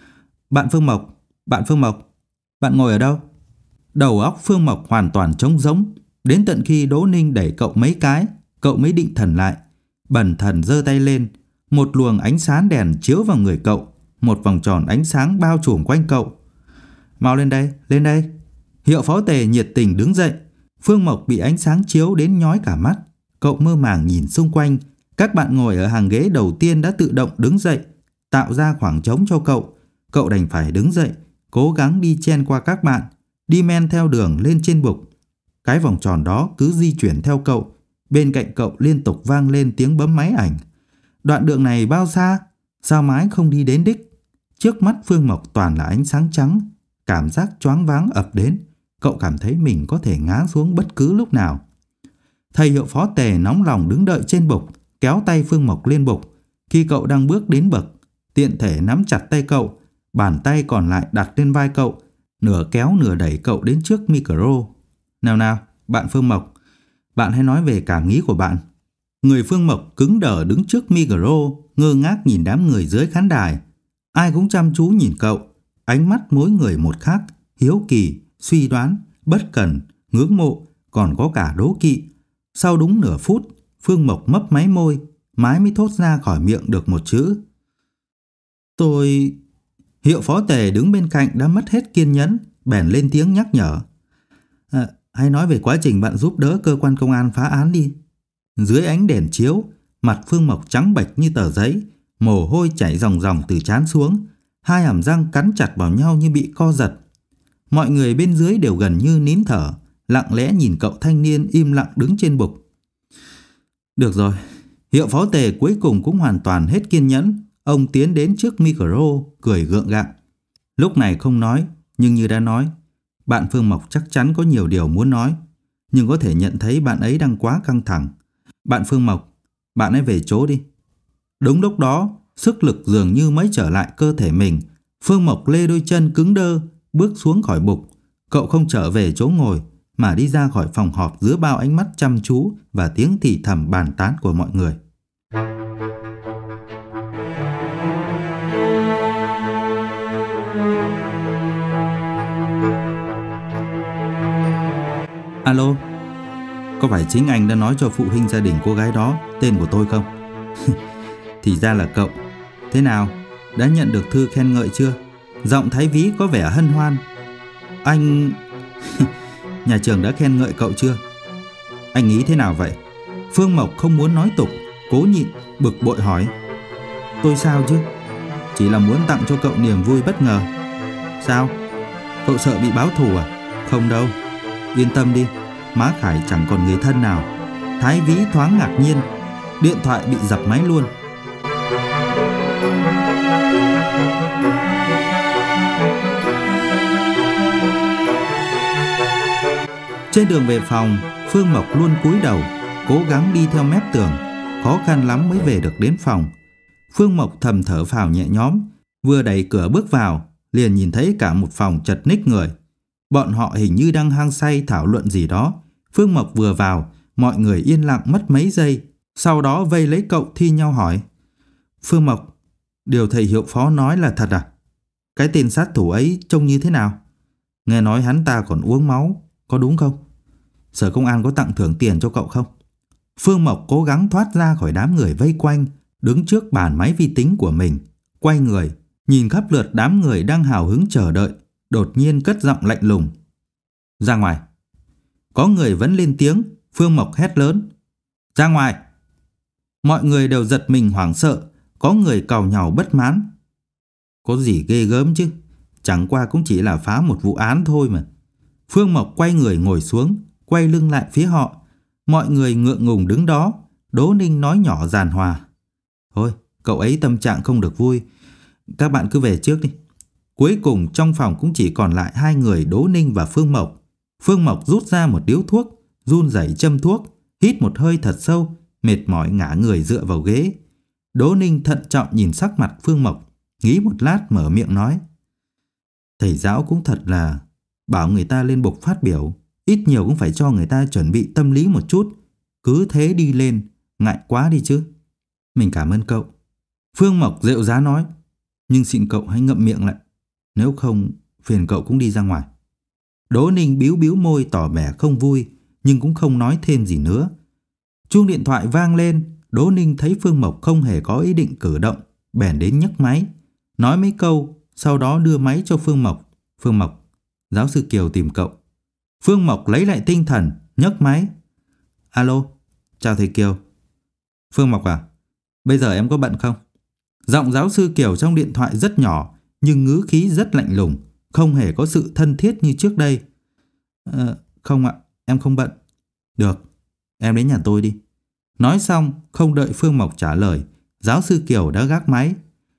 Bạn Phương Mộc, bạn Phương Mộc, bạn ngồi ở đâu? Đầu óc Phương Mộc hoàn toàn trống rỗng, đến tận khi Đỗ Ninh đẩy cậu mấy cái, cậu mới định thần lại. Bần thần giơ tay lên, một luồng ánh sáng đèn chiếu vào người cậu, một vòng tròn ánh sáng bao trùm quanh cậu. Mau lên đây, lên đây. Hiệu phó Tề nhiệt tình đứng dậy. Phương Mộc bị ánh sáng chiếu đến nhói cả mắt. Cậu mơ màng nhìn xung quanh. Các bạn ngồi ở hàng ghế đầu tiên đã tự động đứng dậy, tạo ra khoảng trống cho cậu. Cậu đành phải đứng dậy, cố gắng đi chen qua các bạn, đi men theo đường lên trên bục. Cái vòng tròn đó cứ di chuyển theo cậu. Bên cạnh cậu liên tục vang lên tiếng bấm máy ảnh. Đoạn đường này bao xa? Sao mãi không đi đến đích? Trước mắt Phương Mộc toàn là ánh sáng trắng. Cảm giác choáng váng ập đến. Cậu cảm thấy mình có thể ngã xuống bất cứ lúc nào. Thầy hiệu phó Tề nóng lòng đứng đợi trên bục, kéo tay Phương Mộc lên bục. Khi cậu đang bước đến bậc, tiện thể nắm chặt tay cậu, bàn tay còn lại đặt lên vai cậu, nửa kéo nửa đẩy cậu đến trước micro. Nào nào, bạn Phương Mộc, bạn hãy nói về cảm nghĩ của bạn. Người Phương Mộc cứng đờ đứng trước micro, ngơ ngác nhìn đám người dưới khán đài. Ai cũng chăm chú nhìn cậu, ánh mắt mỗi người một khác, hiếu kỳ, suy đoán, bất cần, ngưỡng mộ, còn có cả đố kỵ. Sau đúng nửa phút, Phương Mộc mấp máy môi, mái mới thốt ra khỏi miệng được một chữ. Tôi... Hiệu phó Tề đứng bên cạnh đã mất hết kiên nhẫn, bèn lên tiếng nhắc nhở. À, hãy nói về quá trình bạn giúp đỡ cơ quan công an phá án đi. Dưới ánh đèn chiếu, mặt Phương Mộc trắng bệch như tờ giấy, mồ hôi chảy ròng ròng từ trán xuống, hai hàm răng cắn chặt vào nhau như bị co giật. Mọi người bên dưới đều gần như nín thở, lặng lẽ nhìn cậu thanh niên im lặng đứng trên bục. Được rồi, hiệu phó Tề cuối cùng cũng hoàn toàn hết kiên nhẫn. Ông tiến đến trước micro, cười gượng gạo. Lúc này không nói, nhưng như đã nói, bạn Phương Mộc chắc chắn có nhiều điều muốn nói, nhưng có thể nhận thấy bạn ấy đang quá căng thẳng. Bạn Phương Mộc, bạn hãy về chỗ đi. Đúng lúc đó, sức lực dường như mới trở lại cơ thể mình. Phương Mộc lê đôi chân cứng đơ, bước xuống khỏi bục. Cậu không trở về chỗ ngồi, mà đi ra khỏi phòng họp giữa bao ánh mắt chăm chú và tiếng thì thầm bàn tán của mọi người. Alo, có phải chính anh đã nói cho phụ huynh gia đình cô gái đó tên của tôi không? Thì ra là cậu. Thế nào, đã nhận được thư khen ngợi chưa? Giọng Thái Vĩ có vẻ hân hoan. Anh... Nhà trường đã khen ngợi cậu chưa? Anh nghĩ thế nào vậy? Phương Mộc không muốn nói tục, cố nhịn, bực bội hỏi. Tôi sao chứ? Chỉ là muốn tặng cho cậu niềm vui bất ngờ. Sao? Cậu sợ bị báo thù à? Không đâu. Yên tâm đi, má Khải chẳng còn người thân nào. Thái Vĩ thoáng ngạc nhiên. Điện thoại bị dập máy luôn. Trên đường về phòng, Phương Mộc luôn cúi đầu, cố gắng đi theo mép tường. Khó khăn lắm mới về được đến phòng. Phương Mộc thầm thở phào nhẹ nhõm. Vừa đẩy cửa bước vào, liền nhìn thấy cả một phòng chật ních người. Bọn họ hình như đang hăng say thảo luận gì đó. Phương Mộc vừa vào, mọi người yên lặng mất mấy giây. Sau đó vây lấy cậu thi nhau hỏi. Phương Mộc, điều thầy hiệu phó nói là thật à? Cái tên sát thủ ấy trông như thế nào? Nghe nói hắn ta còn uống máu, có đúng không? Sở công an có tặng thưởng tiền cho cậu không? Phương Mộc cố gắng thoát ra khỏi đám người vây quanh, đứng trước bàn máy vi tính của mình, quay người, nhìn khắp lượt đám người đang hào hứng chờ đợi, đột nhiên cất giọng lạnh lùng. Ra ngoài. Có người vẫn lên tiếng. Phương Mộc hét lớn. Ra ngoài. Mọi người đều giật mình hoảng sợ. Có người càu nhàu bất mãn. Có gì ghê gớm chứ? Chẳng qua cũng chỉ là phá một vụ án thôi mà. Phương Mộc quay người ngồi xuống, quay lưng lại phía họ. Mọi người ngượng ngùng đứng đó. Đỗ Ninh nói nhỏ giàn hòa: Thôi, cậu ấy tâm trạng không được vui. Các bạn cứ về trước đi. Cuối cùng trong phòng cũng chỉ còn lại hai người Đỗ Ninh và Phương Mộc. Phương Mộc rút ra một điếu thuốc, run rẩy châm thuốc, hít một hơi thật sâu, mệt mỏi ngả người dựa vào ghế. Đỗ Ninh thận trọng nhìn sắc mặt Phương Mộc, nghĩ một lát mở miệng nói: Thầy giáo cũng thật là bảo người ta lên bục phát biểu, ít nhiều cũng phải cho người ta chuẩn bị tâm lý một chút. Cứ thế đi lên, ngại quá đi chứ. Mình cảm ơn cậu. Phương Mộc rệu rá nói, nhưng xin cậu hãy ngậm miệng lại, nếu không phiền cậu cũng đi ra ngoài. Đỗ Ninh bĩu bĩu môi tỏ vẻ không vui, nhưng cũng không nói thêm gì nữa. Chuông điện thoại vang lên. Đỗ Ninh thấy Phương Mộc không hề có ý định cử động, bèn đến nhấc máy, nói mấy câu, sau đó đưa máy cho Phương Mộc. Phương Mộc, giáo sư Kiều tìm cậu. Phương Mộc lấy lại tinh thần, nhấc máy. Alo, chào thầy Kiều. Phương Mộc à, bây giờ em có bận không? Giọng giáo sư Kiều trong điện thoại rất nhỏ, nhưng ngữ khí rất lạnh lùng, không hề có sự thân thiết như trước đây. À, không ạ, em không bận. Được, em đến nhà tôi đi. Nói xong, không đợi Phương Mộc trả lời, giáo sư Kiều đã gác máy.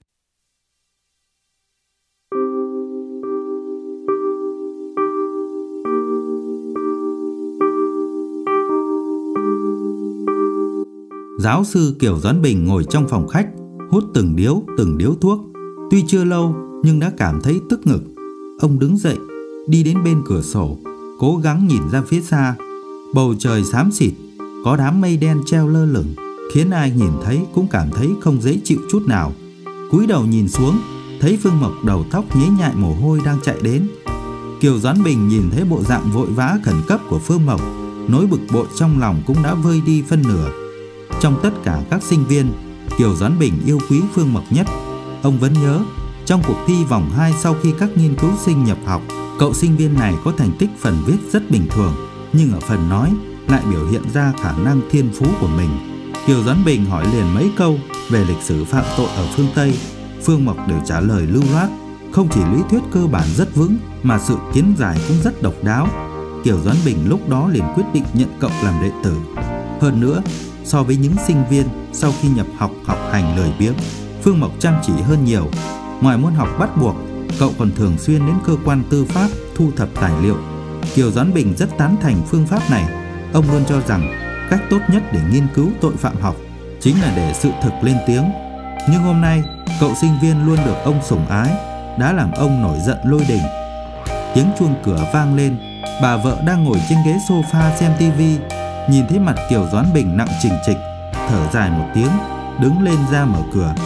Giáo sư Kiều Doãn Bình ngồi trong phòng khách, hút từng điếu từng điếu thuốc. Tuy chưa lâu nhưng đã cảm thấy tức ngực. Ông đứng dậy, đi đến bên cửa sổ, cố gắng nhìn ra phía xa. Bầu trời xám xịt, có đám mây đen treo lơ lửng, khiến ai nhìn thấy cũng cảm thấy không dễ chịu chút nào. Cúi đầu nhìn xuống, thấy Phương Mộc đầu tóc nhễ nhại mồ hôi đang chạy đến. Kiều Doãn Bình nhìn thấy bộ dạng vội vã khẩn cấp của Phương Mộc, nỗi bực bội trong lòng cũng đã vơi đi phân nửa. Trong tất cả các sinh viên, Kiều Doãn Bình yêu quý Phương Mộc nhất. Ông vẫn nhớ, trong cuộc thi vòng hai sau khi các nghiên cứu sinh nhập học, cậu sinh viên này có thành tích phần viết rất bình thường, nhưng ở phần nói lại biểu hiện ra khả năng thiên phú của mình. Kiều Doãn Bình hỏi liền mấy câu về lịch sử phạm tội ở phương Tây. Phương Mộc đều trả lời lưu loát, không chỉ lý thuyết cơ bản rất vững mà sự kiến giải cũng rất độc đáo. Kiều Doãn Bình lúc đó liền quyết định nhận cậu làm đệ tử. Hơn nữa, so với những sinh viên sau khi nhập học học hành lười biếng, Phương Mộc chăm chỉ hơn nhiều. Ngoài môn học bắt buộc, cậu còn thường xuyên đến cơ quan tư pháp thu thập tài liệu. Kiều Doãn Bình rất tán thành phương pháp này. Ông luôn cho rằng cách tốt nhất để nghiên cứu tội phạm học chính là để sự thực lên tiếng. Nhưng hôm nay, cậu sinh viên luôn được ông sủng ái, đã làm ông nổi giận lôi đình. Tiếng chuông cửa vang lên. Bà vợ đang ngồi trên ghế sofa xem tivi, nhìn thấy mặt Kiều Doãn Bình nặng trịch trịch, thở dài một tiếng, đứng lên ra mở cửa.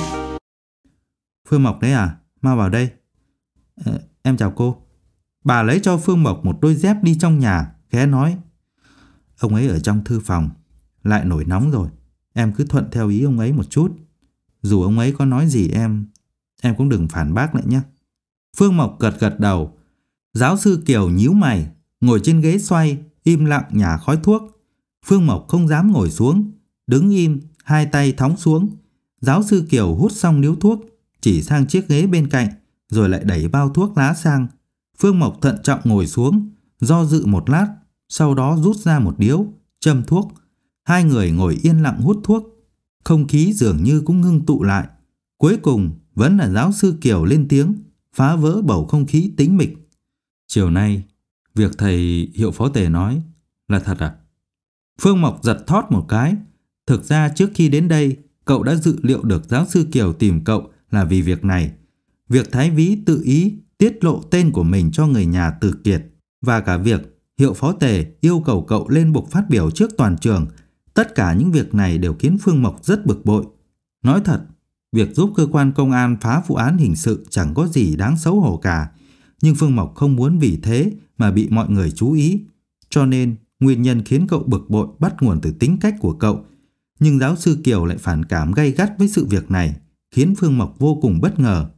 Phương Mộc đấy à, mau vào đây. Ờ, em chào cô. Bà lấy cho Phương Mộc một đôi dép đi trong nhà, khẽ nói. Ông ấy ở trong thư phòng, lại nổi nóng rồi. Em cứ thuận theo ý ông ấy một chút. Dù ông ấy có nói gì em, em cũng đừng phản bác lại nhé. Phương Mộc gật gật đầu. Giáo sư Kiều nhíu mày, ngồi trên ghế xoay, im lặng nhả khói thuốc. Phương Mộc không dám ngồi xuống, đứng im, hai tay thõng xuống. Giáo sư Kiều hút xong điếu thuốc, chỉ sang chiếc ghế bên cạnh, rồi lại đẩy bao thuốc lá sang. Phương Mộc thận trọng ngồi xuống, do dự một lát, sau đó rút ra một điếu, châm thuốc. Hai người ngồi yên lặng hút thuốc. Không khí dường như cũng ngưng tụ lại. Cuối cùng vẫn là giáo sư Kiều lên tiếng, phá vỡ bầu không khí tĩnh mịch. Chiều nay, việc thầy Hiệu Phó Tề nói là thật à? Phương Mộc giật thót một cái. Thực ra trước khi đến đây, cậu đã dự liệu được giáo sư Kiều tìm cậu là vì việc này. Việc Thái Vĩ tự ý tiết lộ tên của mình cho người nhà Từ Kiệt, và cả việc Hiệu Phó Tề yêu cầu cậu lên bục phát biểu trước toàn trường. Tất cả những việc này đều khiến Phương Mộc rất bực bội. Nói thật, việc giúp cơ quan công an phá vụ án hình sự chẳng có gì đáng xấu hổ cả. Nhưng Phương Mộc không muốn vì thế mà bị mọi người chú ý. Cho nên, nguyên nhân khiến cậu bực bội bắt nguồn từ tính cách của cậu. Nhưng giáo sư Kiều lại phản cảm gay gắt với sự việc này, khiến Phương Mộc vô cùng bất ngờ.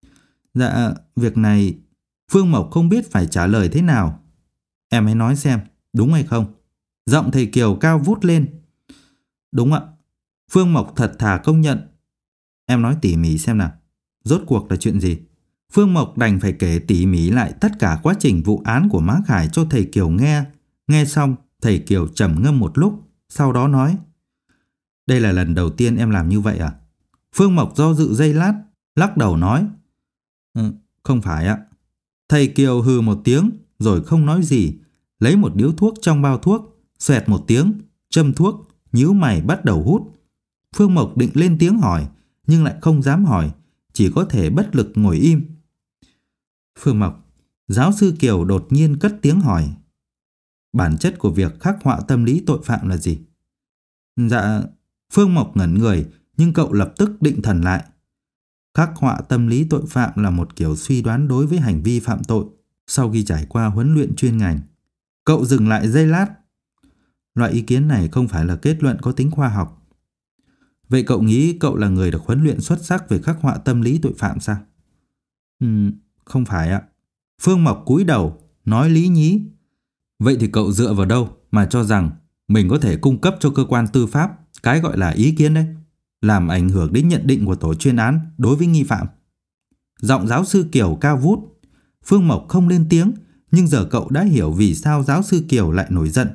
Dạ, việc này Phương Mộc không biết phải trả lời thế nào. Em hãy nói xem, đúng hay không? Giọng thầy Kiều cao vút lên. Đúng ạ. Phương Mộc thật thà công nhận. Em nói tỉ mỉ xem nào, rốt cuộc là chuyện gì? Phương Mộc đành phải kể tỉ mỉ lại tất cả quá trình vụ án của Má Khải cho thầy Kiều nghe. Nghe xong, thầy Kiều trầm ngâm một lúc, sau đó nói: Đây là lần đầu tiên em làm như vậy à? Phương Mộc do dự giây lát, lắc đầu nói: ừ, Không phải ạ. Thầy Kiều hừ một tiếng, rồi không nói gì, lấy một điếu thuốc trong bao thuốc, xoẹt một tiếng, châm thuốc, nhíu mày bắt đầu hút. Phương Mộc định lên tiếng hỏi, nhưng lại không dám hỏi, chỉ có thể bất lực ngồi im. Phương Mộc, giáo sư Kiều đột nhiên cất tiếng hỏi: Bản chất của việc khắc họa tâm lý tội phạm là gì? Dạ, Phương Mộc ngẩn người, nhưng cậu lập tức định thần lại. Khắc họa tâm lý tội phạm là một kiểu suy đoán đối với hành vi phạm tội sau khi trải qua huấn luyện chuyên ngành. Cậu dừng lại giây lát. Loại ý kiến này không phải là kết luận có tính khoa học. Vậy cậu nghĩ cậu là người được huấn luyện xuất sắc về khắc họa tâm lý tội phạm sao? Ừ, không phải ạ. Phương Mộc cúi đầu, nói lý nhí. Vậy thì cậu dựa vào đâu mà cho rằng mình có thể cung cấp cho cơ quan tư pháp cái gọi là ý kiến đấy, làm ảnh hưởng đến nhận định của tổ chuyên án đối với nghi phạm? Giọng giáo sư Kiều cao vút. Phương Mộc không lên tiếng, nhưng giờ cậu đã hiểu vì sao giáo sư Kiều lại nổi giận.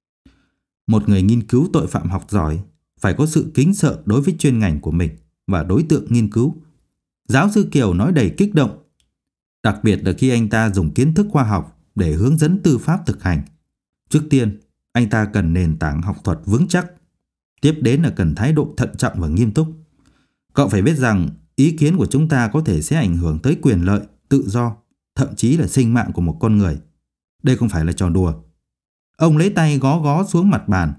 Một người nghiên cứu tội phạm học giỏi phải có sự kính sợ đối với chuyên ngành của mình và đối tượng nghiên cứu. Giáo sư Kiều nói đầy kích động, đặc biệt là khi anh ta dùng kiến thức khoa học để hướng dẫn tư pháp thực hành. Trước tiên, anh ta cần nền tảng học thuật vững chắc. Tiếp đến là cần thái độ thận trọng và nghiêm túc. Cậu phải biết rằng ý kiến của chúng ta có thể sẽ ảnh hưởng tới quyền lợi, tự do, thậm chí là sinh mạng của một con người. Đây không phải là trò đùa. Ông lấy tay gó gó xuống mặt bàn.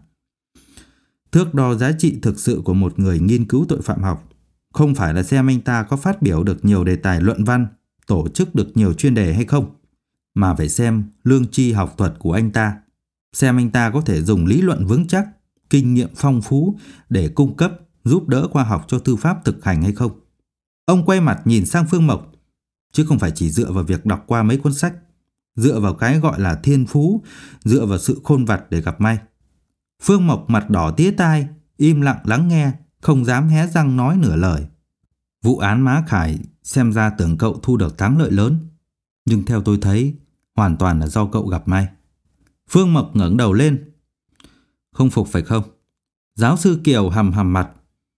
Thước đo giá trị thực sự của một người nghiên cứu tội phạm học không phải là xem anh ta có phát biểu được nhiều đề tài luận văn, tổ chức được nhiều chuyên đề hay không, mà phải xem lương tri học thuật của anh ta, xem anh ta có thể dùng lý luận vững chắc, kinh nghiệm phong phú để cung cấp, giúp đỡ khoa học cho tư pháp thực hành hay không. Ông quay mặt nhìn sang Phương Mộc, chứ không phải chỉ dựa vào việc đọc qua mấy cuốn sách, dựa vào cái gọi là thiên phú, dựa vào sự khôn vặt để gặp may. Phương Mộc mặt đỏ tía tai, im lặng lắng nghe, không dám hé răng nói nửa lời. Vụ án Má Khải xem ra tưởng cậu thu được thắng lợi lớn, nhưng theo tôi thấy hoàn toàn là do cậu gặp may. Phương Mộc ngẩng đầu lên. Không phục phải không? Giáo sư Kiều hầm hầm mặt.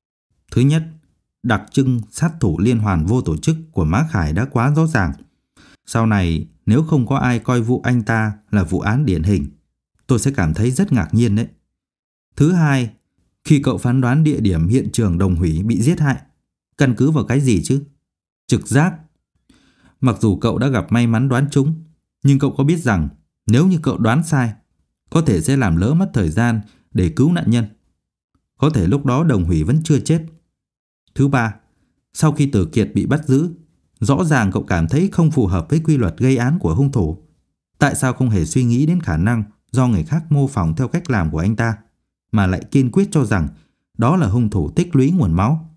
Thứ nhất, đặc trưng sát thủ liên hoàn vô tổ chức của Má Khải đã quá rõ ràng. Sau này nếu không có ai coi vụ anh ta là vụ án điển hình, tôi sẽ cảm thấy rất ngạc nhiên đấy. Thứ hai, khi cậu phán đoán địa điểm hiện trường Đồng Hủy bị giết hại, căn cứ vào cái gì chứ? Trực giác. Mặc dù cậu đã gặp may mắn đoán trúng, nhưng cậu có biết rằng nếu như cậu đoán sai, có thể sẽ làm lỡ mất thời gian để cứu nạn nhân. Có thể lúc đó Đồng Hủy vẫn chưa chết. Thứ ba, sau khi Tử Kiệt bị bắt giữ, rõ ràng cậu cảm thấy không phù hợp với quy luật gây án của hung thủ. Tại sao không hề suy nghĩ đến khả năng do người khác mô phỏng theo cách làm của anh ta, mà lại kiên quyết cho rằng đó là hung thủ tích lũy nguồn máu?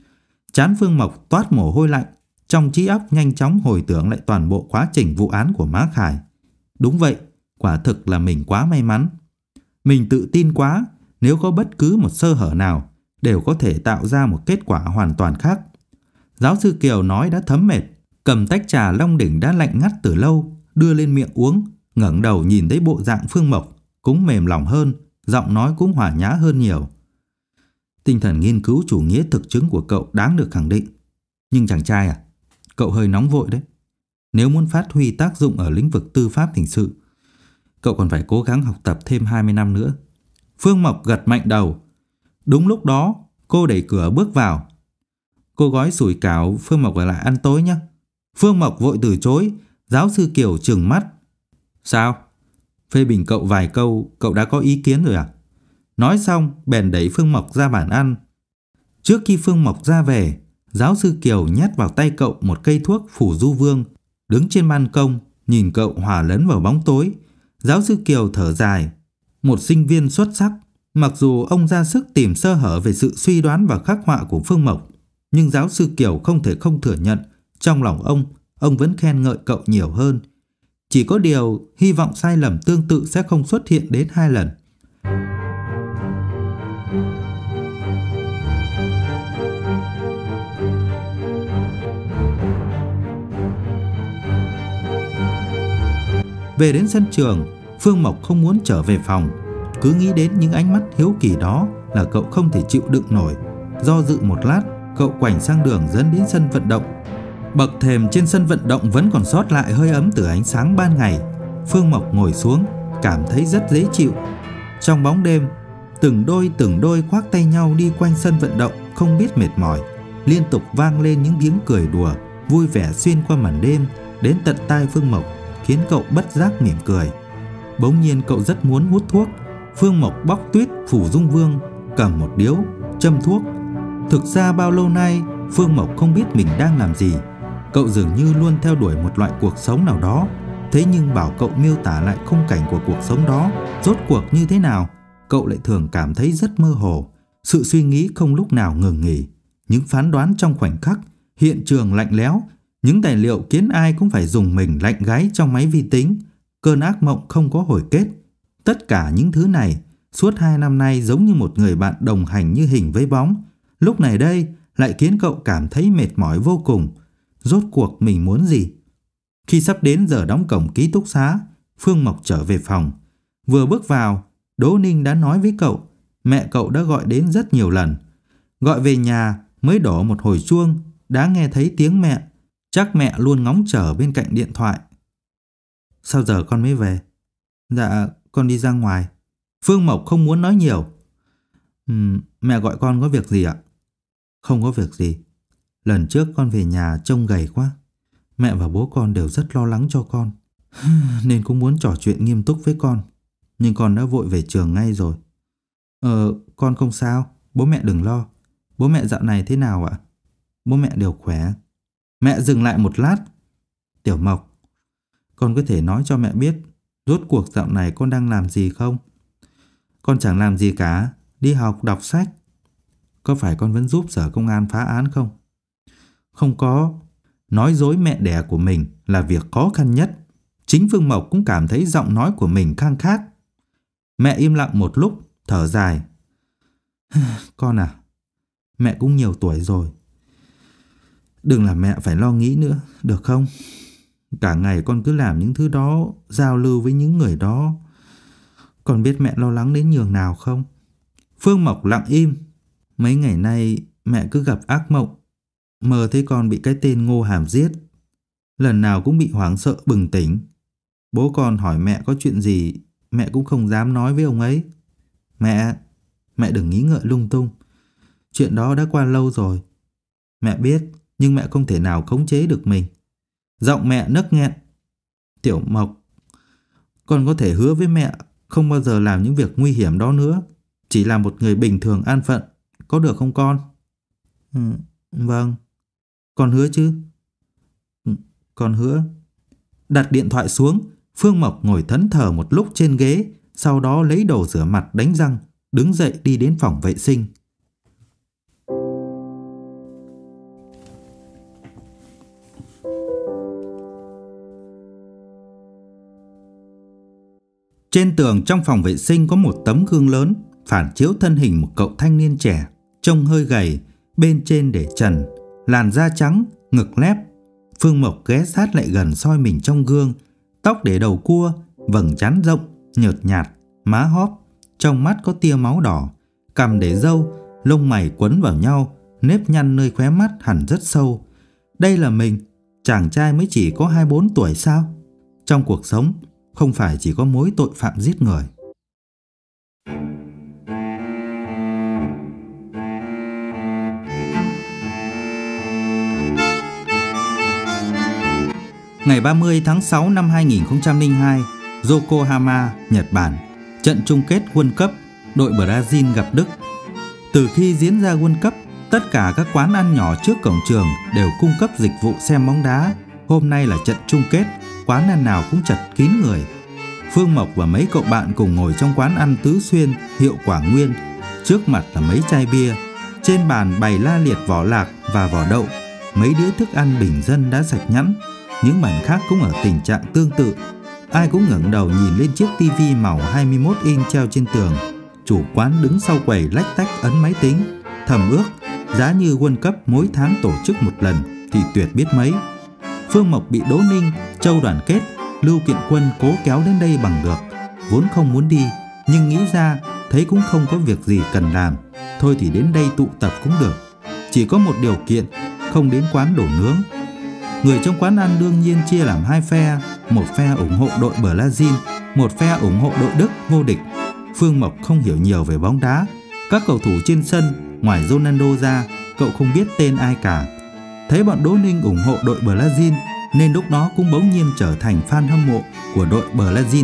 Trán Phương Mộc toát mồ hôi lạnh, trong trí óc nhanh chóng hồi tưởng lại toàn bộ quá trình vụ án của Má Khải. Đúng vậy, quả thực là mình quá may mắn. Mình tự tin quá, nếu có bất cứ một sơ hở nào đều có thể tạo ra một kết quả hoàn toàn khác. Giáo sư Kiều nói đã thấm mệt, cầm tách trà Long Đỉnh đã lạnh ngắt từ lâu, đưa lên miệng uống, ngẩng đầu nhìn thấy bộ dạng Phương Mộc cũng mềm lòng hơn, giọng nói cũng hòa nhã hơn nhiều. Tinh thần nghiên cứu chủ nghĩa thực chứng của cậu đáng được khẳng định. Nhưng chàng trai à, cậu hơi nóng vội đấy. Nếu muốn phát huy tác dụng ở lĩnh vực tư pháp hình sự, cậu còn phải cố gắng học tập thêm hai mươi năm nữa. Phương Mộc gật mạnh đầu. Đúng lúc đó, cô đẩy cửa bước vào. Cô gói sủi cảo, Phương Mộc ở lại ăn tối nhé. Phương Mộc vội từ chối. Giáo sư Kiều trừng mắt. Sao? Phê bình cậu vài câu, cậu đã có ý kiến rồi à? Nói xong, bèn đẩy Phương Mộc ra bàn ăn. Trước khi Phương Mộc ra về, giáo sư Kiều nhét vào tay cậu một cây thuốc phủ du vương. Đứng trên ban công, nhìn cậu hòa lẫn vào bóng tối, giáo sư Kiều thở dài. Một sinh viên xuất sắc, mặc dù ông ra sức tìm sơ hở về sự suy đoán và khắc họa của Phương Mộc, nhưng giáo sư Kiều không thể không thừa nhận, trong lòng ông, ông vẫn khen ngợi cậu nhiều hơn. Chỉ có điều, hy vọng sai lầm tương tự sẽ không xuất hiện đến hai lần. Về đến sân trường, Phương Mộc không muốn trở về phòng. Cứ nghĩ đến những ánh mắt hiếu kỳ đó là cậu không thể chịu đựng nổi. Do dự một lát, cậu quành sang đường dẫn đến sân vận động. Bậc thềm trên sân vận động vẫn còn sót lại hơi ấm từ ánh sáng ban ngày. Phương Mộc ngồi xuống, cảm thấy rất dễ chịu. Trong bóng đêm, từng đôi từng đôi khoác tay nhau đi quanh sân vận động không biết mệt mỏi. Liên tục vang lên những tiếng cười đùa, vui vẻ xuyên qua màn đêm đến tận tai Phương Mộc, khiến cậu bất giác mỉm cười. Bỗng nhiên cậu rất muốn hút thuốc. Phương Mộc bóc tuýt phủ dung vương, cầm một điếu, châm thuốc. Thực ra bao lâu nay Phương Mộc không biết mình đang làm gì. Cậu dường như luôn theo đuổi một loại cuộc sống nào đó. Thế nhưng bảo cậu miêu tả lại khung cảnh của cuộc sống đó rốt cuộc như thế nào, cậu lại thường cảm thấy rất mơ hồ. Sự suy nghĩ không lúc nào ngừng nghỉ. Những phán đoán trong khoảnh khắc, hiện trường lạnh lẽo, những tài liệu khiến ai cũng phải dùng mình lạnh gáy trong máy vi tính, cơn ác mộng không có hồi kết. Tất cả những thứ này suốt hai năm nay giống như một người bạn đồng hành như hình với bóng. Lúc này đây lại khiến cậu cảm thấy mệt mỏi vô cùng. Rốt cuộc mình muốn gì? Khi sắp đến giờ đóng cổng ký túc xá, Phương Mộc trở về phòng. Vừa bước vào, Đỗ Ninh đã nói với cậu mẹ cậu đã gọi đến rất nhiều lần. Gọi về nhà mới đổ một hồi chuông, đã nghe thấy tiếng mẹ. Chắc mẹ luôn ngóng chờ bên cạnh điện thoại. Sao giờ con mới về? Dạ, con đi ra ngoài. Phương Mộc không muốn nói nhiều. uhm, Mẹ gọi con có việc gì ạ? Không có việc gì. Lần trước con về nhà trông gầy quá. Mẹ và bố con đều rất lo lắng cho con, nên cũng muốn trò chuyện nghiêm túc với con. Nhưng con đã vội về trường ngay rồi. Ờ, con không sao. Bố mẹ đừng lo. Bố mẹ dạo này thế nào ạ? Bố mẹ đều khỏe. Mẹ dừng lại một lát. Tiểu Mộc, con có thể nói cho mẹ biết rốt cuộc dạo này con đang làm gì không? Con chẳng làm gì cả. Đi học, đọc sách. Có phải con vẫn giúp sở công an phá án không? Không có. Nói dối mẹ đẻ của mình là việc khó khăn nhất. Chính Phương Mộc cũng cảm thấy giọng nói của mình khang khát. Mẹ im lặng một lúc, thở dài. Con à, mẹ cũng nhiều tuổi rồi. Đừng làm mẹ phải lo nghĩ nữa, được không? Cả ngày con cứ làm những thứ đó, giao lưu với những người đó. Con biết mẹ lo lắng đến nhường nào không? Phương Mộc lặng im. Mấy ngày nay mẹ cứ gặp ác mộng, mơ thấy con bị cái tên Ngô Hàm giết. Lần nào cũng bị hoảng sợ bừng tỉnh. Bố con hỏi mẹ có chuyện gì, mẹ cũng không dám nói với ông ấy. Mẹ, mẹ đừng nghĩ ngợi lung tung. Chuyện đó đã qua lâu rồi. Mẹ biết, nhưng mẹ không thể nào khống chế được mình. Giọng mẹ nấc nghẹn. Tiểu Mộc, con có thể hứa với mẹ không bao giờ làm những việc nguy hiểm đó nữa. Chỉ là một người bình thường an phận, có được không con? Ừ, vâng. Con hứa chứ? Ừ, con hứa. Đặt điện thoại xuống, Phương Mộc ngồi thẫn thờ một lúc trên ghế, sau đó lấy đồ rửa mặt đánh răng, đứng dậy đi đến phòng vệ sinh. Trên tường trong phòng vệ sinh có một tấm gương lớn, phản chiếu thân hình một cậu thanh niên trẻ, trông hơi gầy, bên trên để trần, làn da trắng, ngực lép. Phương Mộc ghé sát lại gần soi mình trong gương, tóc để đầu cua, vầng trán rộng, nhợt nhạt, má hóp, trong mắt có tia máu đỏ, cằm để râu, lông mày quấn vào nhau, nếp nhăn nơi khóe mắt hẳn rất sâu. Đây là mình, chàng trai mới chỉ có hai mươi bốn tuổi sao? Trong cuộc sống, không phải chỉ có mối tội phạm giết người. Ngày ba mươi tháng sáu năm hai nghìn không trăm lẻ hai, Yokohama, Nhật Bản, trận chung kết World Cup, đội Brazil gặp Đức. Từ khi diễn ra World Cup, tất cả các quán ăn nhỏ trước cổng trường đều cung cấp dịch vụ xem bóng đá. Hôm nay là trận chung kết, quán ăn nào cũng chật kín người. Phương Mộc và mấy cậu bạn cùng ngồi trong quán ăn Tứ Xuyên, hiệu Quả Nguyên. Trước mặt là mấy chai bia, trên bàn bày la liệt vỏ lạc và vỏ đậu. Mấy đĩa thức ăn bình dân đã sạch nhẵn. Những bàn khác cũng ở tình trạng tương tự. Ai cũng ngẩng đầu nhìn lên chiếc tivi màu hai mươi mốt inch treo trên tường. Chủ quán đứng sau quầy lách tách ấn máy tính, thầm ước giá như World Cup mỗi tháng tổ chức một lần thì tuyệt biết mấy. Phương Mộc bị Đỗ Ninh, Châu Đoàn Kết Lưu Kiện Quân cố kéo đến đây bằng được. Vốn không muốn đi, nhưng nghĩ ra thấy cũng không có việc gì cần làm, thôi thì đến đây tụ tập cũng được. Chỉ có một điều kiện, không đến quán đồ nướng. Người trong quán ăn đương nhiên chia làm hai phe, một phe ủng hộ đội Brazil, một phe ủng hộ đội Đức vô địch. Phương Mộc không hiểu nhiều về bóng đá, các cầu thủ trên sân ngoài Ronaldo ra, cậu không biết tên ai cả. Thấy bọn Đỗ Ninh ủng hộ đội Brazil nên lúc đó cũng bỗng nhiên trở thành fan hâm mộ của đội Brazil.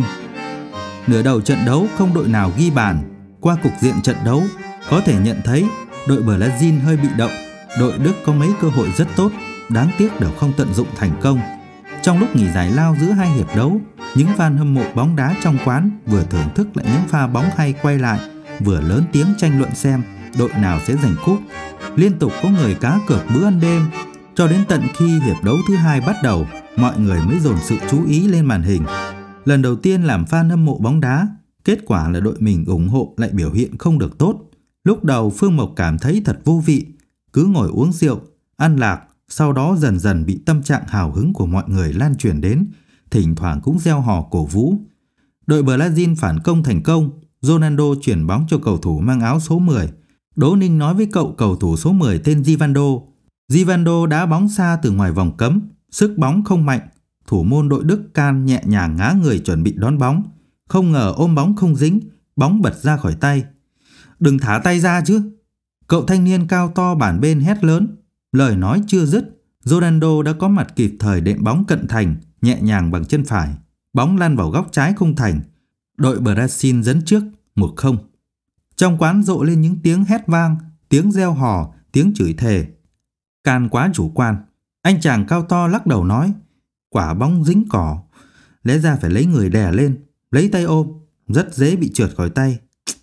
Nửa đầu trận đấu không đội nào ghi bàn. Qua cục diện trận đấu có thể nhận thấy đội Brazil hơi bị động. Đội Đức có mấy cơ hội rất tốt, đáng tiếc đều không tận dụng thành công. Trong lúc nghỉ giải lao giữa hai hiệp đấu, những fan hâm mộ bóng đá trong quán vừa thưởng thức lại những pha bóng hay quay lại, vừa lớn tiếng tranh luận xem đội nào sẽ giành cúp. Liên tục có người cá cược bữa ăn đêm, cho đến tận khi hiệp đấu thứ hai bắt đầu, mọi người mới dồn sự chú ý lên màn hình. Lần đầu tiên làm fan hâm mộ bóng đá, kết quả là đội mình ủng hộ lại biểu hiện không được tốt. Lúc đầu Phương Mộc cảm thấy thật vô vị, cứ ngồi uống rượu, ăn lạc, sau đó dần dần bị tâm trạng hào hứng của mọi người lan truyền đến, thỉnh thoảng cũng reo hò cổ vũ. Đội Brazil phản công thành công, Ronaldo chuyển bóng cho cầu thủ mang áo số mười. Đỗ Ninh nói với cậu cầu thủ số mười tên Givando. Givando đá bóng xa từ ngoài vòng cấm, sức bóng không mạnh. Thủ môn đội Đức Can nhẹ nhàng ngã người chuẩn bị đón bóng, không ngờ ôm bóng không dính, bóng bật ra khỏi tay. "Đừng thả tay ra chứ!" Cậu thanh niên cao to bản bên hét lớn. Lời nói chưa dứt, Ronaldo đã có mặt kịp thời đệm bóng cận thành, nhẹ nhàng bằng chân phải. Bóng lăn vào góc trái khung thành. Đội Brazil dẫn trước một không. Trong quán rộ lên những tiếng hét vang, tiếng reo hò, tiếng chửi thề. Can quá chủ quan. Anh chàng cao to lắc đầu nói: "Quả bóng dính cỏ, lẽ ra phải lấy người đè lên, lấy tay ôm, rất dễ bị trượt khỏi tay."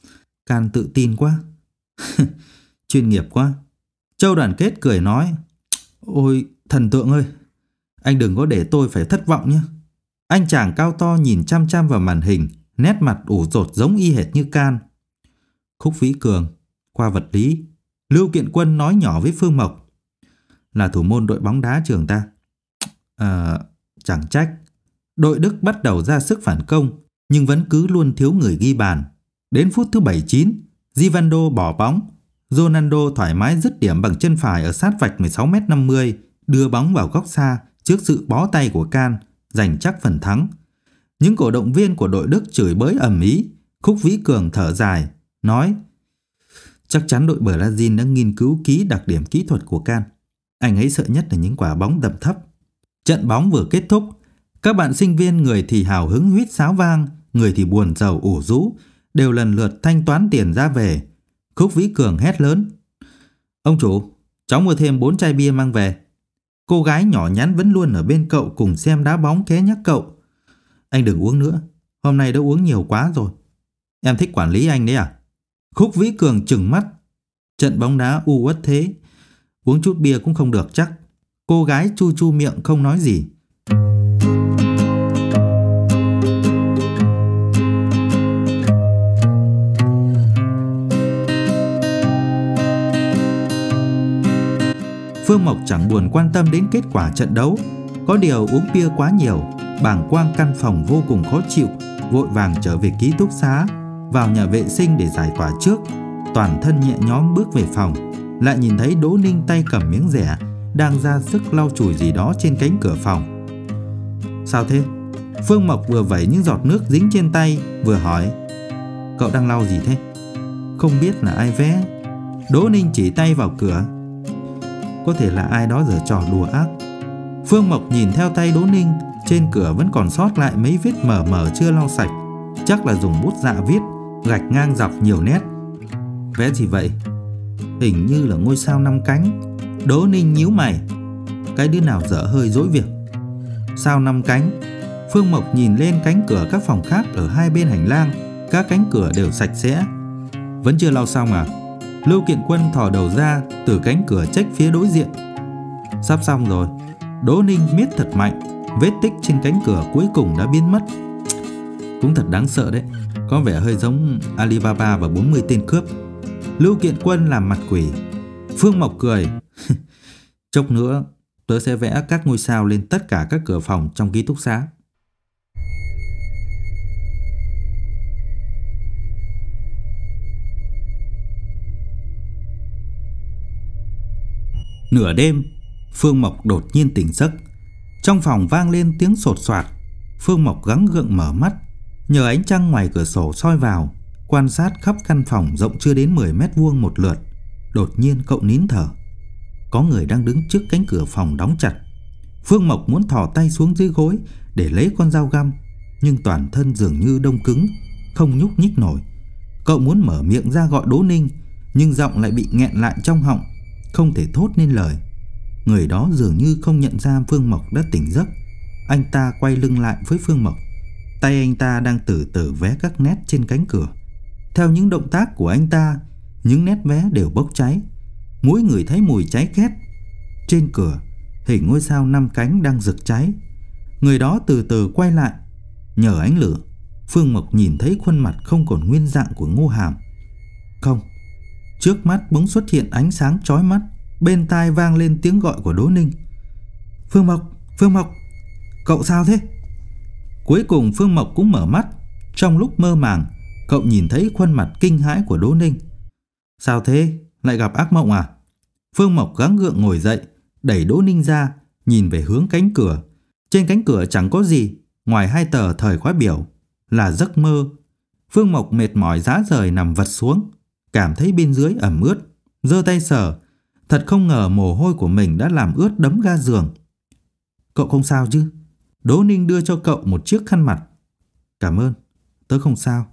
Can tự tin quá. Chuyên nghiệp quá. Châu Đoàn Kết cười nói: "Ôi thần tượng ơi, anh đừng có để tôi phải thất vọng nhé." Anh chàng cao to nhìn chăm chăm vào màn hình, nét mặt ủ rột giống y hệt như Can. Khúc Vĩ Cường, qua vật lý. Lưu Kiện Quân nói nhỏ với Phương Mộc: "Là thủ môn đội bóng đá trường ta." À, chẳng trách. Đội Đức bắt đầu ra sức phản công, nhưng vẫn cứ luôn thiếu người ghi bàn. Đến phút thứ bảy mươi chín, Givando bỏ bóng. Ronaldo thoải mái dứt điểm bằng chân phải ở sát vạch mười sáu mét năm mươi, đưa bóng vào góc xa trước sự bó tay của Can, giành chắc phần thắng. Những cổ động viên của đội Đức chửi bới ầm ĩ. Khúc Vĩ Cường thở dài, nói: "Chắc chắn đội Brazil đã nghiên cứu kỹ đặc điểm kỹ thuật của Can. Anh ấy sợ nhất là những quả bóng đập thấp." Trận bóng vừa kết thúc, các bạn sinh viên người thì hào hứng huýt sáo vang, người thì buồn rầu ủ rũ, đều lần lượt thanh toán tiền ra về. Khúc Vĩ Cường hét lớn: "Ông chủ, cháu mua thêm bốn chai bia mang về." Cô gái nhỏ nhắn vẫn luôn ở bên cậu cùng xem đá bóng ké nhắc cậu: "Anh đừng uống nữa, hôm nay đã uống nhiều quá rồi." "Em thích quản lý anh đấy à?" Khúc Vĩ Cường trừng mắt. Trận bóng đá u uất thế, uống chút bia cũng không được chắc. Cô gái chu chu miệng không nói gì. Phương Mộc chẳng buồn quan tâm đến kết quả trận đấu. Có điều uống bia quá nhiều, bàng quang căn phòng vô cùng khó chịu, vội vàng trở về ký túc xá, vào nhà vệ sinh để giải tỏa trước. Toàn thân nhẹ nhõm bước về phòng, lại nhìn thấy Đỗ Ninh tay cầm miếng dẻ, đang ra sức lau chùi gì đó trên cánh cửa phòng. "Sao thế?" Phương Mộc vừa vẩy những giọt nước dính trên tay, vừa hỏi: "Cậu đang lau gì thế?" "Không biết là ai vẽ." Đỗ Ninh chỉ tay vào cửa. "Có thể là ai đó giở trò đùa ác." Phương Mộc nhìn theo tay Đỗ Ninh, trên cửa vẫn còn sót lại mấy vết mờ mờ chưa lau sạch. Chắc là dùng bút dạ viết, gạch ngang dọc nhiều nét. "Vẽ gì vậy?" "Hình như là ngôi sao năm cánh." Đỗ Ninh nhíu mày. "Cái đứa nào dở hơi dỗi việc." "Sao năm cánh?" Phương Mộc nhìn lên cánh cửa các phòng khác ở hai bên hành lang. Các cánh cửa đều sạch sẽ. "Vẫn chưa lau xong à?" Lưu Kiện Quân thò đầu ra từ cánh cửa trách phía đối diện. "Sắp xong rồi." Đỗ Ninh miết thật mạnh. Vết tích trên cánh cửa cuối cùng đã biến mất. "Cũng thật đáng sợ đấy, có vẻ hơi giống Alibaba và bốn mươi tên cướp." Lưu Kiện Quân làm mặt quỷ. Phương Mộc cười. "Chốc nữa tớ sẽ vẽ các ngôi sao lên tất cả các cửa phòng trong ký túc xá." Nửa đêm, Phương Mộc đột nhiên tỉnh giấc. Trong phòng vang lên tiếng sột soạt. Phương Mộc gắng gượng mở mắt, nhờ ánh trăng ngoài cửa sổ soi vào, quan sát khắp căn phòng rộng chưa đến mười mét vuông một lượt. Đột nhiên cậu nín thở. Có người đang đứng trước cánh cửa phòng đóng chặt. Phương Mộc muốn thò tay xuống dưới gối để lấy con dao găm, nhưng toàn thân dường như đông cứng, không nhúc nhích nổi. Cậu muốn mở miệng ra gọi Đỗ Ninh, nhưng giọng lại bị nghẹn lại trong họng, không thể thốt nên lời. Người đó dường như không nhận ra Phương Mộc đã tỉnh giấc. Anh ta quay lưng lại với Phương Mộc. Tay anh ta đang từ từ vé các nét trên cánh cửa. Theo những động tác của anh ta, những nét vé đều bốc cháy. Mỗi người thấy mùi cháy khét. Trên cửa, hình ngôi sao năm cánh đang rực cháy. Người đó từ từ quay lại. Nhờ ánh lửa, Phương Mộc nhìn thấy khuôn mặt không còn nguyên dạng của Ngô Hàm. Không, trước mắt bỗng xuất hiện ánh sáng chói mắt. Bên tai vang lên tiếng gọi của Đỗ Ninh. Phương Mộc, Phương Mộc, cậu sao thế? Cuối cùng Phương Mộc cũng mở mắt. Trong lúc mơ màng, cậu nhìn thấy khuôn mặt kinh hãi của Đỗ Ninh. Sao thế? Lại gặp ác mộng à? Phương Mộc gắng gượng ngồi dậy, đẩy Đỗ Ninh ra, nhìn về hướng cánh cửa. Trên cánh cửa chẳng có gì ngoài hai tờ thời khóa biểu. Là giấc mơ. Phương Mộc mệt mỏi rã rời nằm vật xuống, cảm thấy bên dưới ẩm ướt, giơ tay sờ. Thật không ngờ mồ hôi của mình đã làm ướt đẫm ga giường. Cậu không sao chứ? Đỗ Ninh đưa cho cậu một chiếc khăn mặt. Cảm ơn, tớ không sao.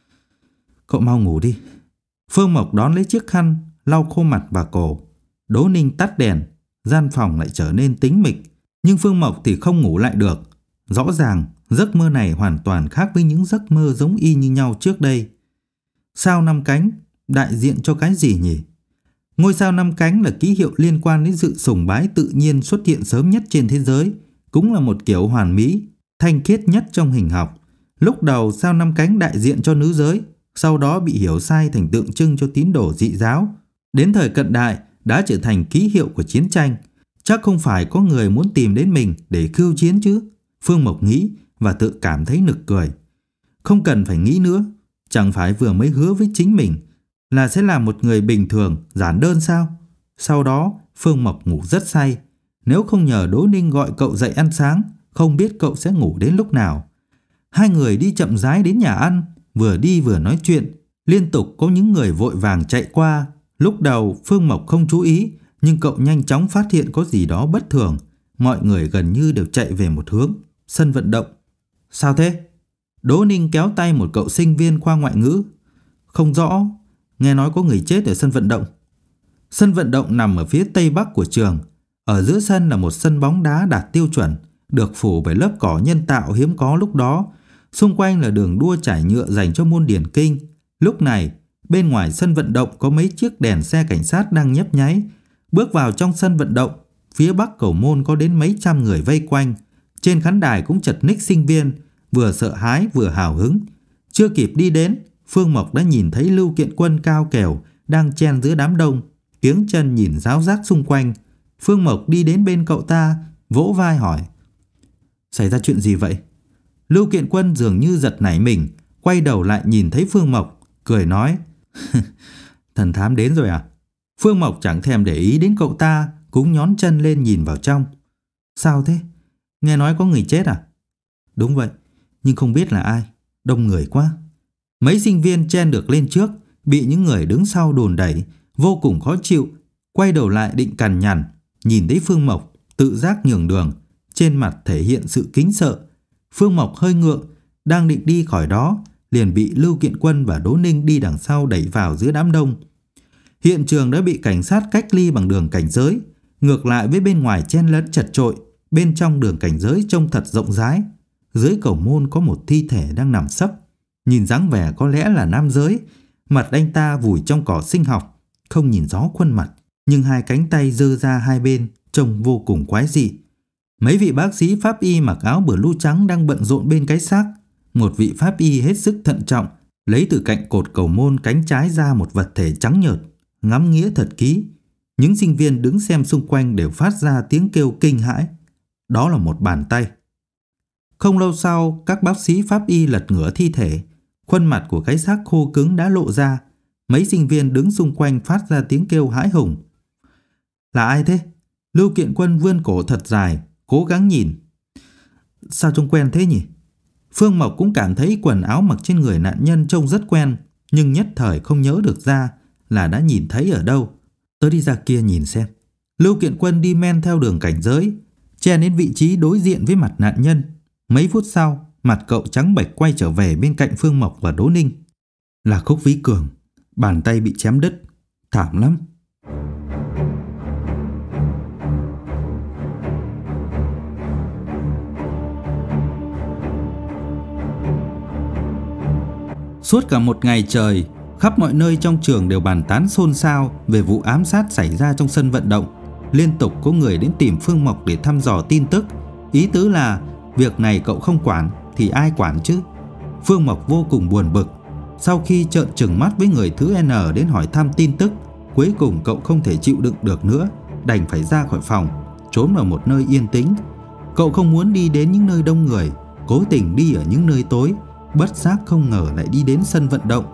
Cậu mau ngủ đi. Phương Mộc đón lấy chiếc khăn, lau khô mặt và cổ. Đỗ Ninh tắt đèn, gian phòng lại trở nên tĩnh mịch. Nhưng Phương Mộc thì không ngủ lại được. Rõ ràng giấc mơ này hoàn toàn khác với những giấc mơ giống y như nhau trước đây. Sao năm cánh đại diện cho cái gì nhỉ? Ngôi sao năm cánh là ký hiệu liên quan đến sự sùng bái tự nhiên xuất hiện sớm nhất trên thế giới, cũng là một kiểu hoàn mỹ, thanh khiết nhất trong hình học. Lúc đầu sao năm cánh đại diện cho nữ giới, sau đó bị hiểu sai thành tượng trưng cho tín đồ dị giáo. Đến thời cận đại đã trở thành ký hiệu của chiến tranh. Chắc không phải có người muốn tìm đến mình để khiêu chiến chứ? Phương Mộc nghĩ và tự cảm thấy nực cười. Không cần phải nghĩ nữa, chẳng phải vừa mới hứa với chính mình là sẽ là một người bình thường, giản đơn sao? Sau đó Phương Mộc ngủ rất say. Nếu không nhờ Đỗ Ninh gọi cậu dậy ăn sáng, không biết cậu sẽ ngủ đến lúc nào. Hai người đi chậm rãi đến nhà ăn, vừa đi vừa nói chuyện. Liên tục có những người vội vàng chạy qua. Lúc đầu Phương Mộc không chú ý, nhưng cậu nhanh chóng phát hiện có gì đó bất thường. Mọi người gần như đều chạy về một hướng, sân vận động. Sao thế? Đỗ Ninh kéo tay một cậu sinh viên khoa ngoại ngữ. Không rõ, nghe nói có người chết ở sân vận động. Sân vận động nằm ở phía tây bắc của trường. Ở giữa sân là một sân bóng đá đạt tiêu chuẩn, được phủ bởi lớp cỏ nhân tạo hiếm có lúc đó. Xung quanh là đường đua trải nhựa dành cho môn điền kinh. Lúc này, bên ngoài sân vận động có mấy chiếc đèn xe cảnh sát đang nhấp nháy. Bước vào trong sân vận động, phía bắc cầu môn có đến mấy trăm người vây quanh. Trên khán đài cũng chật ních sinh viên, vừa sợ hãi vừa hào hứng. Chưa kịp đi đến, Phương Mộc đã nhìn thấy Lưu Kiện Quân cao kèo đang chen giữa đám đông, kiếng chân nhìn ráo rác xung quanh. Phương Mộc đi đến bên cậu ta, vỗ vai hỏi: Xảy ra chuyện gì vậy? Lưu Kiện Quân dường như giật nảy mình, quay đầu lại nhìn thấy Phương Mộc, cười nói: Thần thám đến rồi à? Phương Mộc chẳng thèm để ý đến cậu ta, cũng nhón chân lên nhìn vào trong. Sao thế? Nghe nói có người chết à? Đúng vậy, nhưng không biết là ai, đông người quá. Mấy sinh viên chen được lên trước, bị những người đứng sau đùn đẩy, vô cùng khó chịu. Quay đầu lại định cằn nhằn, nhìn thấy Phương Mộc tự giác nhường đường, trên mặt thể hiện sự kính sợ. Phương Mộc hơi ngượng, đang định đi khỏi đó, liền bị Lưu Kiện Quân và Đỗ Ninh đi đằng sau đẩy vào giữa đám đông. Hiện trường đã bị cảnh sát cách ly bằng đường cảnh giới. Ngược lại với bên ngoài chen lấn chật chội, bên trong đường cảnh giới trông thật rộng rãi. Dưới cầu môn có một thi thể đang nằm sấp, nhìn dáng vẻ có lẽ là nam giới. Mặt anh ta vùi trong cỏ sinh học, không nhìn rõ khuôn mặt, nhưng hai cánh tay giơ ra hai bên, trông vô cùng quái dị. Mấy vị bác sĩ pháp y mặc áo blue trắng đang bận rộn bên cái xác. Một vị pháp y hết sức thận trọng, lấy từ cạnh cột cầu môn cánh trái ra một vật thể trắng nhợt, ngắm nghía thật kỹ. Những sinh viên đứng xem xung quanh đều phát ra tiếng kêu kinh hãi. Đó là một bàn tay. Không lâu sau, các bác sĩ pháp y lật ngửa thi thể. Khuôn mặt của cái xác khô cứng đã lộ ra. Mấy sinh viên đứng xung quanh phát ra tiếng kêu hãi hùng. Là ai thế? Lưu Kiện Quân vươn cổ thật dài, cố gắng nhìn. Sao trông quen thế nhỉ? Phương Mộc cũng cảm thấy quần áo mặc trên người nạn nhân trông rất quen, nhưng nhất thời không nhớ được ra là đã nhìn thấy ở đâu. Tớ đi ra kia nhìn xem. Lưu Kiện Quân đi men theo đường cảnh giới, chen đến vị trí đối diện với mặt nạn nhân. Mấy phút sau, mặt cậu trắng bệch quay trở về bên cạnh Phương Mộc và Đỗ Ninh. Là Khúc Vĩ Cường, bàn tay bị chém đứt, thảm lắm. Suốt cả một ngày trời, khắp mọi nơi trong trường đều bàn tán xôn xao về vụ ám sát xảy ra trong sân vận động. Liên tục có người đến tìm Phương Mộc để thăm dò tin tức. Ý tứ là việc này cậu không quản thì ai quản chứ? Phương Mộc vô cùng buồn bực. Sau khi trợn trừng mắt với người thứ N đến hỏi thăm tin tức, cuối cùng cậu không thể chịu đựng được nữa, đành phải ra khỏi phòng, trốn vào một nơi yên tĩnh. Cậu không muốn đi đến những nơi đông người, cố tình đi ở những nơi tối, bất giác không ngờ lại đi đến sân vận động.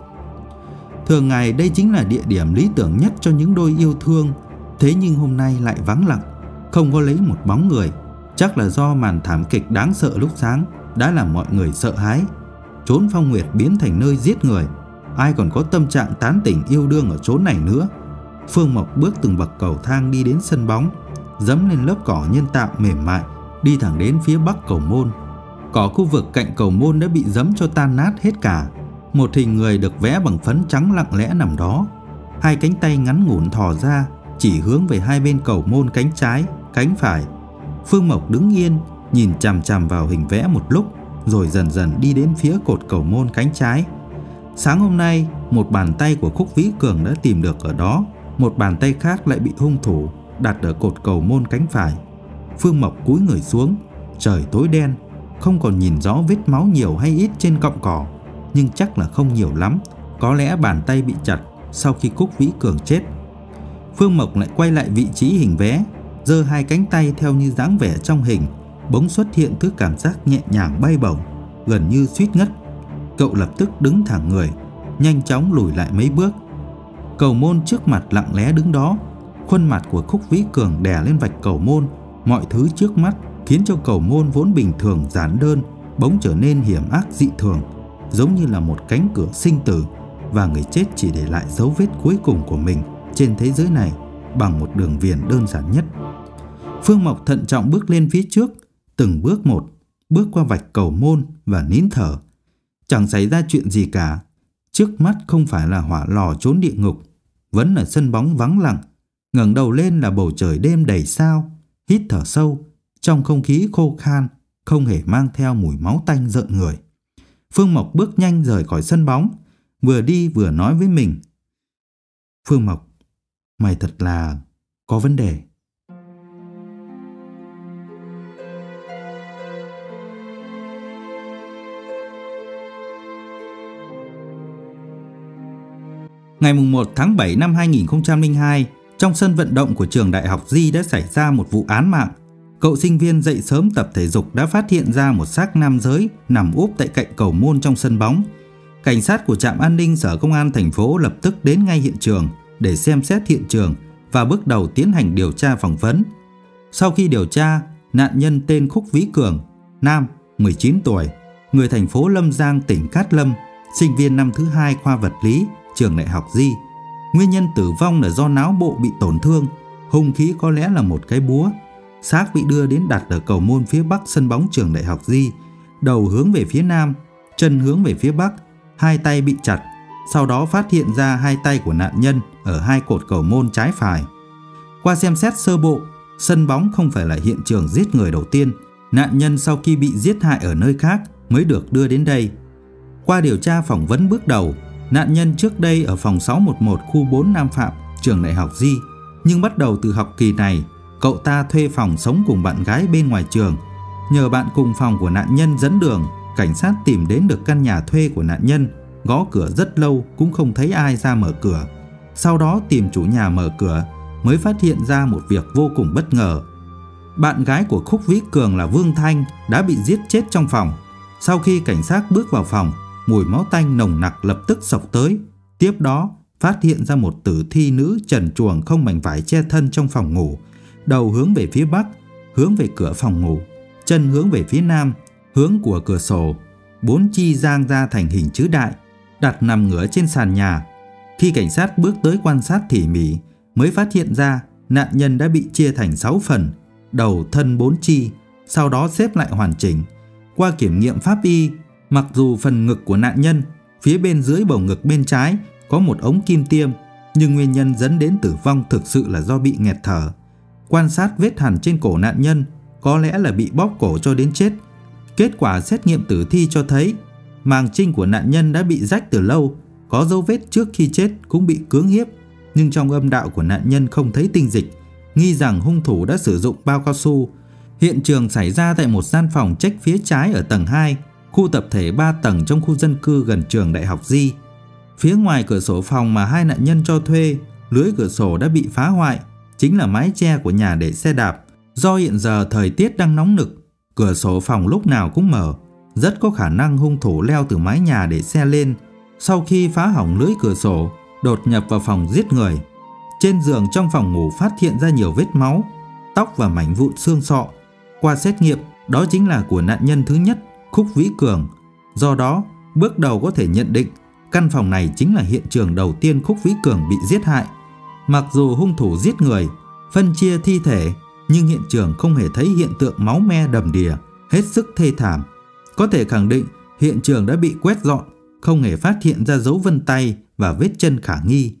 Thường ngày đây chính là địa điểm lý tưởng nhất cho những đôi yêu thương, thế nhưng hôm nay lại vắng lặng, không có lấy một bóng người. Chắc là do màn thảm kịch đáng sợ lúc sáng đã làm mọi người sợ hãi. Chốn Phong Nguyệt biến thành nơi giết người, ai còn có tâm trạng tán tỉnh yêu đương ở chốn này nữa. Phương Mộc bước từng bậc cầu thang đi đến sân bóng, dẫm lên lớp cỏ nhân tạo mềm mại, đi thẳng đến phía bắc cầu môn. Cỏ khu vực cạnh cầu môn đã bị dẫm cho tan nát hết cả. Một hình người được vẽ bằng phấn trắng lặng lẽ nằm đó, hai cánh tay ngắn ngủn thò ra chỉ hướng về hai bên cầu môn cánh trái, cánh phải. Phương Mộc đứng yên nhìn chằm chằm vào hình vẽ một lúc, rồi dần dần đi đến phía cột cầu môn cánh trái. Sáng hôm nay, một bàn tay của Khúc Vĩ Cường đã tìm được ở đó, một bàn tay khác lại bị hung thủ đặt ở cột cầu môn cánh phải. Phương Mộc cúi người xuống, trời tối đen, không còn nhìn rõ vết máu nhiều hay ít trên cọng cỏ, nhưng chắc là không nhiều lắm. Có lẽ bàn tay bị chặt sau khi Khúc Vĩ Cường chết. Phương Mộc lại quay lại vị trí hình vẽ, giơ hai cánh tay theo như dáng vẻ trong hình, bỗng xuất hiện thứ cảm giác nhẹ nhàng bay bổng, gần như suýt ngất. Cậu lập tức đứng thẳng người, nhanh chóng lùi lại mấy bước. Cầu môn trước mặt lặng lẽ đứng đó, khuôn mặt của Khúc Vĩ Cường đè lên vạch cầu môn. Mọi thứ trước mắt khiến cho cầu môn vốn bình thường giản đơn bỗng trở nên hiểm ác dị thường, giống như là một cánh cửa sinh tử, và người chết chỉ để lại dấu vết cuối cùng của mình trên thế giới này bằng một đường viền đơn giản nhất. Phương Mộc thận trọng bước lên phía trước, từng bước một, bước qua vạch cầu môn và nín thở. Chẳng xảy ra chuyện gì cả. Trước mắt không phải là hỏa lò trốn địa ngục, vẫn là sân bóng vắng lặng. Ngẩng đầu lên là bầu trời đêm đầy sao. Hít thở sâu, trong không khí khô khan, không hề mang theo mùi máu tanh rợn người. Phương Mộc bước nhanh rời khỏi sân bóng, vừa đi vừa nói với mình. Phương Mộc, mày thật là có vấn đề. Ngày một tháng bảy năm hai nghìn không trăm lẻ hai, trong sân vận động của trường Đại học Di đã xảy ra một vụ án mạng. Cậu sinh viên dậy sớm tập thể dục đã phát hiện ra một xác nam giới nằm úp tại cạnh cầu môn trong sân bóng. Cảnh sát của trạm an ninh Sở Công an thành phố lập tức đến ngay hiện trường để xem xét hiện trường và bước đầu tiến hành điều tra phỏng vấn. Sau khi điều tra, nạn nhân tên Khúc Vĩ Cường, nam, mười chín tuổi, người thành phố Lâm Giang, tỉnh Cát Lâm, sinh viên năm thứ hai khoa vật lý, trường Đại học Di. Nguyên nhân tử vong là do não bộ bị tổn thương, hung khí có lẽ là một cái búa. Xác bị đưa đến đặt ở cầu môn phía bắc sân bóng trường Đại học Di, đầu hướng về phía nam, chân hướng về phía bắc, hai tay bị chặt. Sau đó phát hiện ra hai tay của nạn nhân ở hai cột cầu môn trái phải. Qua xem xét sơ bộ, sân bóng không phải là hiện trường giết người đầu tiên. Nạn nhân sau khi bị giết hại ở nơi khác mới được đưa đến đây. Qua điều tra phỏng vấn bước đầu, nạn nhân trước đây ở phòng sáu một một khu bốn Nam Phạm, trường Đại học Di. Nhưng bắt đầu từ học kỳ này, cậu ta thuê phòng sống cùng bạn gái bên ngoài trường. Nhờ bạn cùng phòng của nạn nhân dẫn đường, cảnh sát tìm đến được căn nhà thuê của nạn nhân. Gõ cửa rất lâu cũng không thấy ai ra mở cửa. Sau đó tìm chủ nhà mở cửa, mới phát hiện ra một việc vô cùng bất ngờ. Bạn gái của Khúc Vĩ Cường là Vương Thanh đã bị giết chết trong phòng. Sau khi cảnh sát bước vào phòng, mùi máu tanh nồng nặc lập tức xộc tới. Tiếp đó phát hiện ra một tử thi nữ trần truồng không mảnh vải che thân trong phòng ngủ. đầu hướng về phía bắc, hướng về cửa phòng ngủ, chân hướng về phía nam, hướng của cửa sổ. Bốn chi giang ra thành hình chữ đại, đặt nằm ngửa trên sàn nhà. Khi cảnh sát bước tới quan sát tỉ mỉ, mới phát hiện ra nạn nhân đã bị chia thành sáu phần, đầu thân bốn chi, sau đó xếp lại hoàn chỉnh. Qua kiểm nghiệm pháp y, mặc dù phần ngực của nạn nhân, phía bên dưới bầu ngực bên trái có một ống kim tiêm, nhưng nguyên nhân dẫn đến tử vong thực sự là do bị nghẹt thở. Quan sát vết hằn trên cổ nạn nhân, có lẽ là bị bóp cổ cho đến chết. Kết quả xét nghiệm tử thi cho thấy màng trinh của nạn nhân đã bị rách từ lâu, có dấu vết trước khi chết cũng bị cưỡng hiếp, nhưng trong âm đạo của nạn nhân không thấy tinh dịch, nghi rằng hung thủ đã sử dụng bao cao su. Hiện trường xảy ra tại một gian phòng trách phía trái ở tầng hai, khu tập thể ba tầng trong khu dân cư gần trường Đại học Di. Phía ngoài cửa sổ phòng mà hai nạn nhân cho thuê, lưới cửa sổ đã bị phá hoại, chính là mái che của nhà để xe đạp. Do hiện giờ thời tiết đang nóng nực, cửa sổ phòng lúc nào cũng mở, rất có khả năng hung thủ leo từ mái nhà để xe lên. Sau khi phá hỏng lưới cửa sổ, đột nhập vào phòng giết người. Trên giường trong phòng ngủ phát hiện ra nhiều vết máu, tóc và mảnh vụn xương sọ. Qua xét nghiệm, đó chính là của nạn nhân thứ nhất, Khúc Vĩ Cường. Do đó, bước đầu có thể nhận định căn phòng này chính là hiện trường đầu tiên Khúc Vĩ Cường bị giết hại. Mặc dù hung thủ giết người, phân chia thi thể, nhưng hiện trường không hề thấy hiện tượng máu me đầm đìa, hết sức thê thảm. Có thể khẳng định hiện trường đã bị quét dọn, không hề phát hiện ra dấu vân tay và vết chân khả nghi.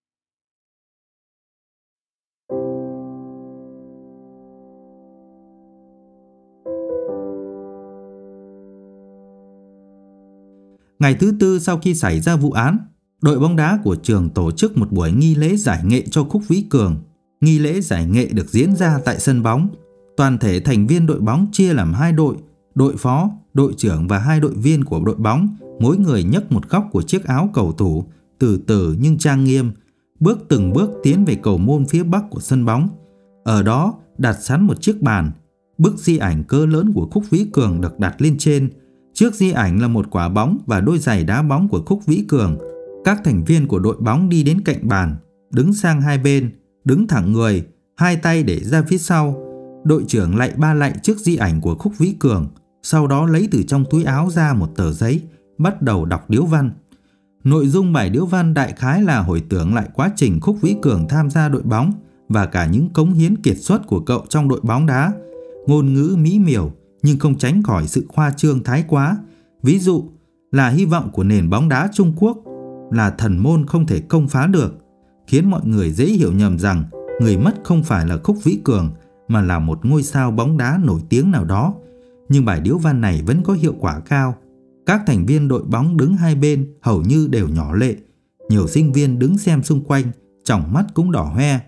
Ngày thứ tư sau khi xảy ra vụ án, đội bóng đá của trường tổ chức một buổi nghi lễ giải nghệ cho Khúc Vĩ Cường. Nghi lễ giải nghệ được diễn ra tại sân bóng. Toàn thể thành viên đội bóng chia làm hai đội, đội phó, đội trưởng và hai đội viên của đội bóng, mỗi người nhấc một góc của chiếc áo cầu thủ, từ từ nhưng trang nghiêm, bước từng bước tiến về cầu môn phía bắc của sân bóng. Ở đó đặt sẵn một chiếc bàn, bức di ảnh cỡ lớn của Khúc Vĩ Cường được đặt lên trên. Trước di ảnh là một quả bóng và đôi giày đá bóng của Khúc Vĩ Cường. Các thành viên của đội bóng đi đến cạnh bàn, đứng sang hai bên, đứng thẳng người, hai tay để ra phía sau. Đội trưởng lạy ba lạy trước di ảnh của Khúc Vĩ Cường, sau đó lấy từ trong túi áo ra một tờ giấy, bắt đầu đọc điếu văn. Nội dung bài điếu văn đại khái là hồi tưởng lại quá trình Khúc Vĩ Cường tham gia đội bóng và cả những cống hiến kiệt xuất của cậu trong đội bóng đá. Ngôn ngữ mỹ miều nhưng không tránh khỏi sự khoa trương thái quá. Ví dụ là hy vọng của nền bóng đá Trung Quốc, là thần môn không thể công phá được, khiến mọi người dễ hiểu nhầm rằng người mất không phải là Khúc Vĩ Cường mà là một ngôi sao bóng đá nổi tiếng nào đó. Nhưng bài điếu văn này vẫn có hiệu quả cao. Các thành viên đội bóng đứng hai bên hầu như đều nhỏ lệ. Nhiều sinh viên đứng xem xung quanh, tròng mắt cũng đỏ hoe.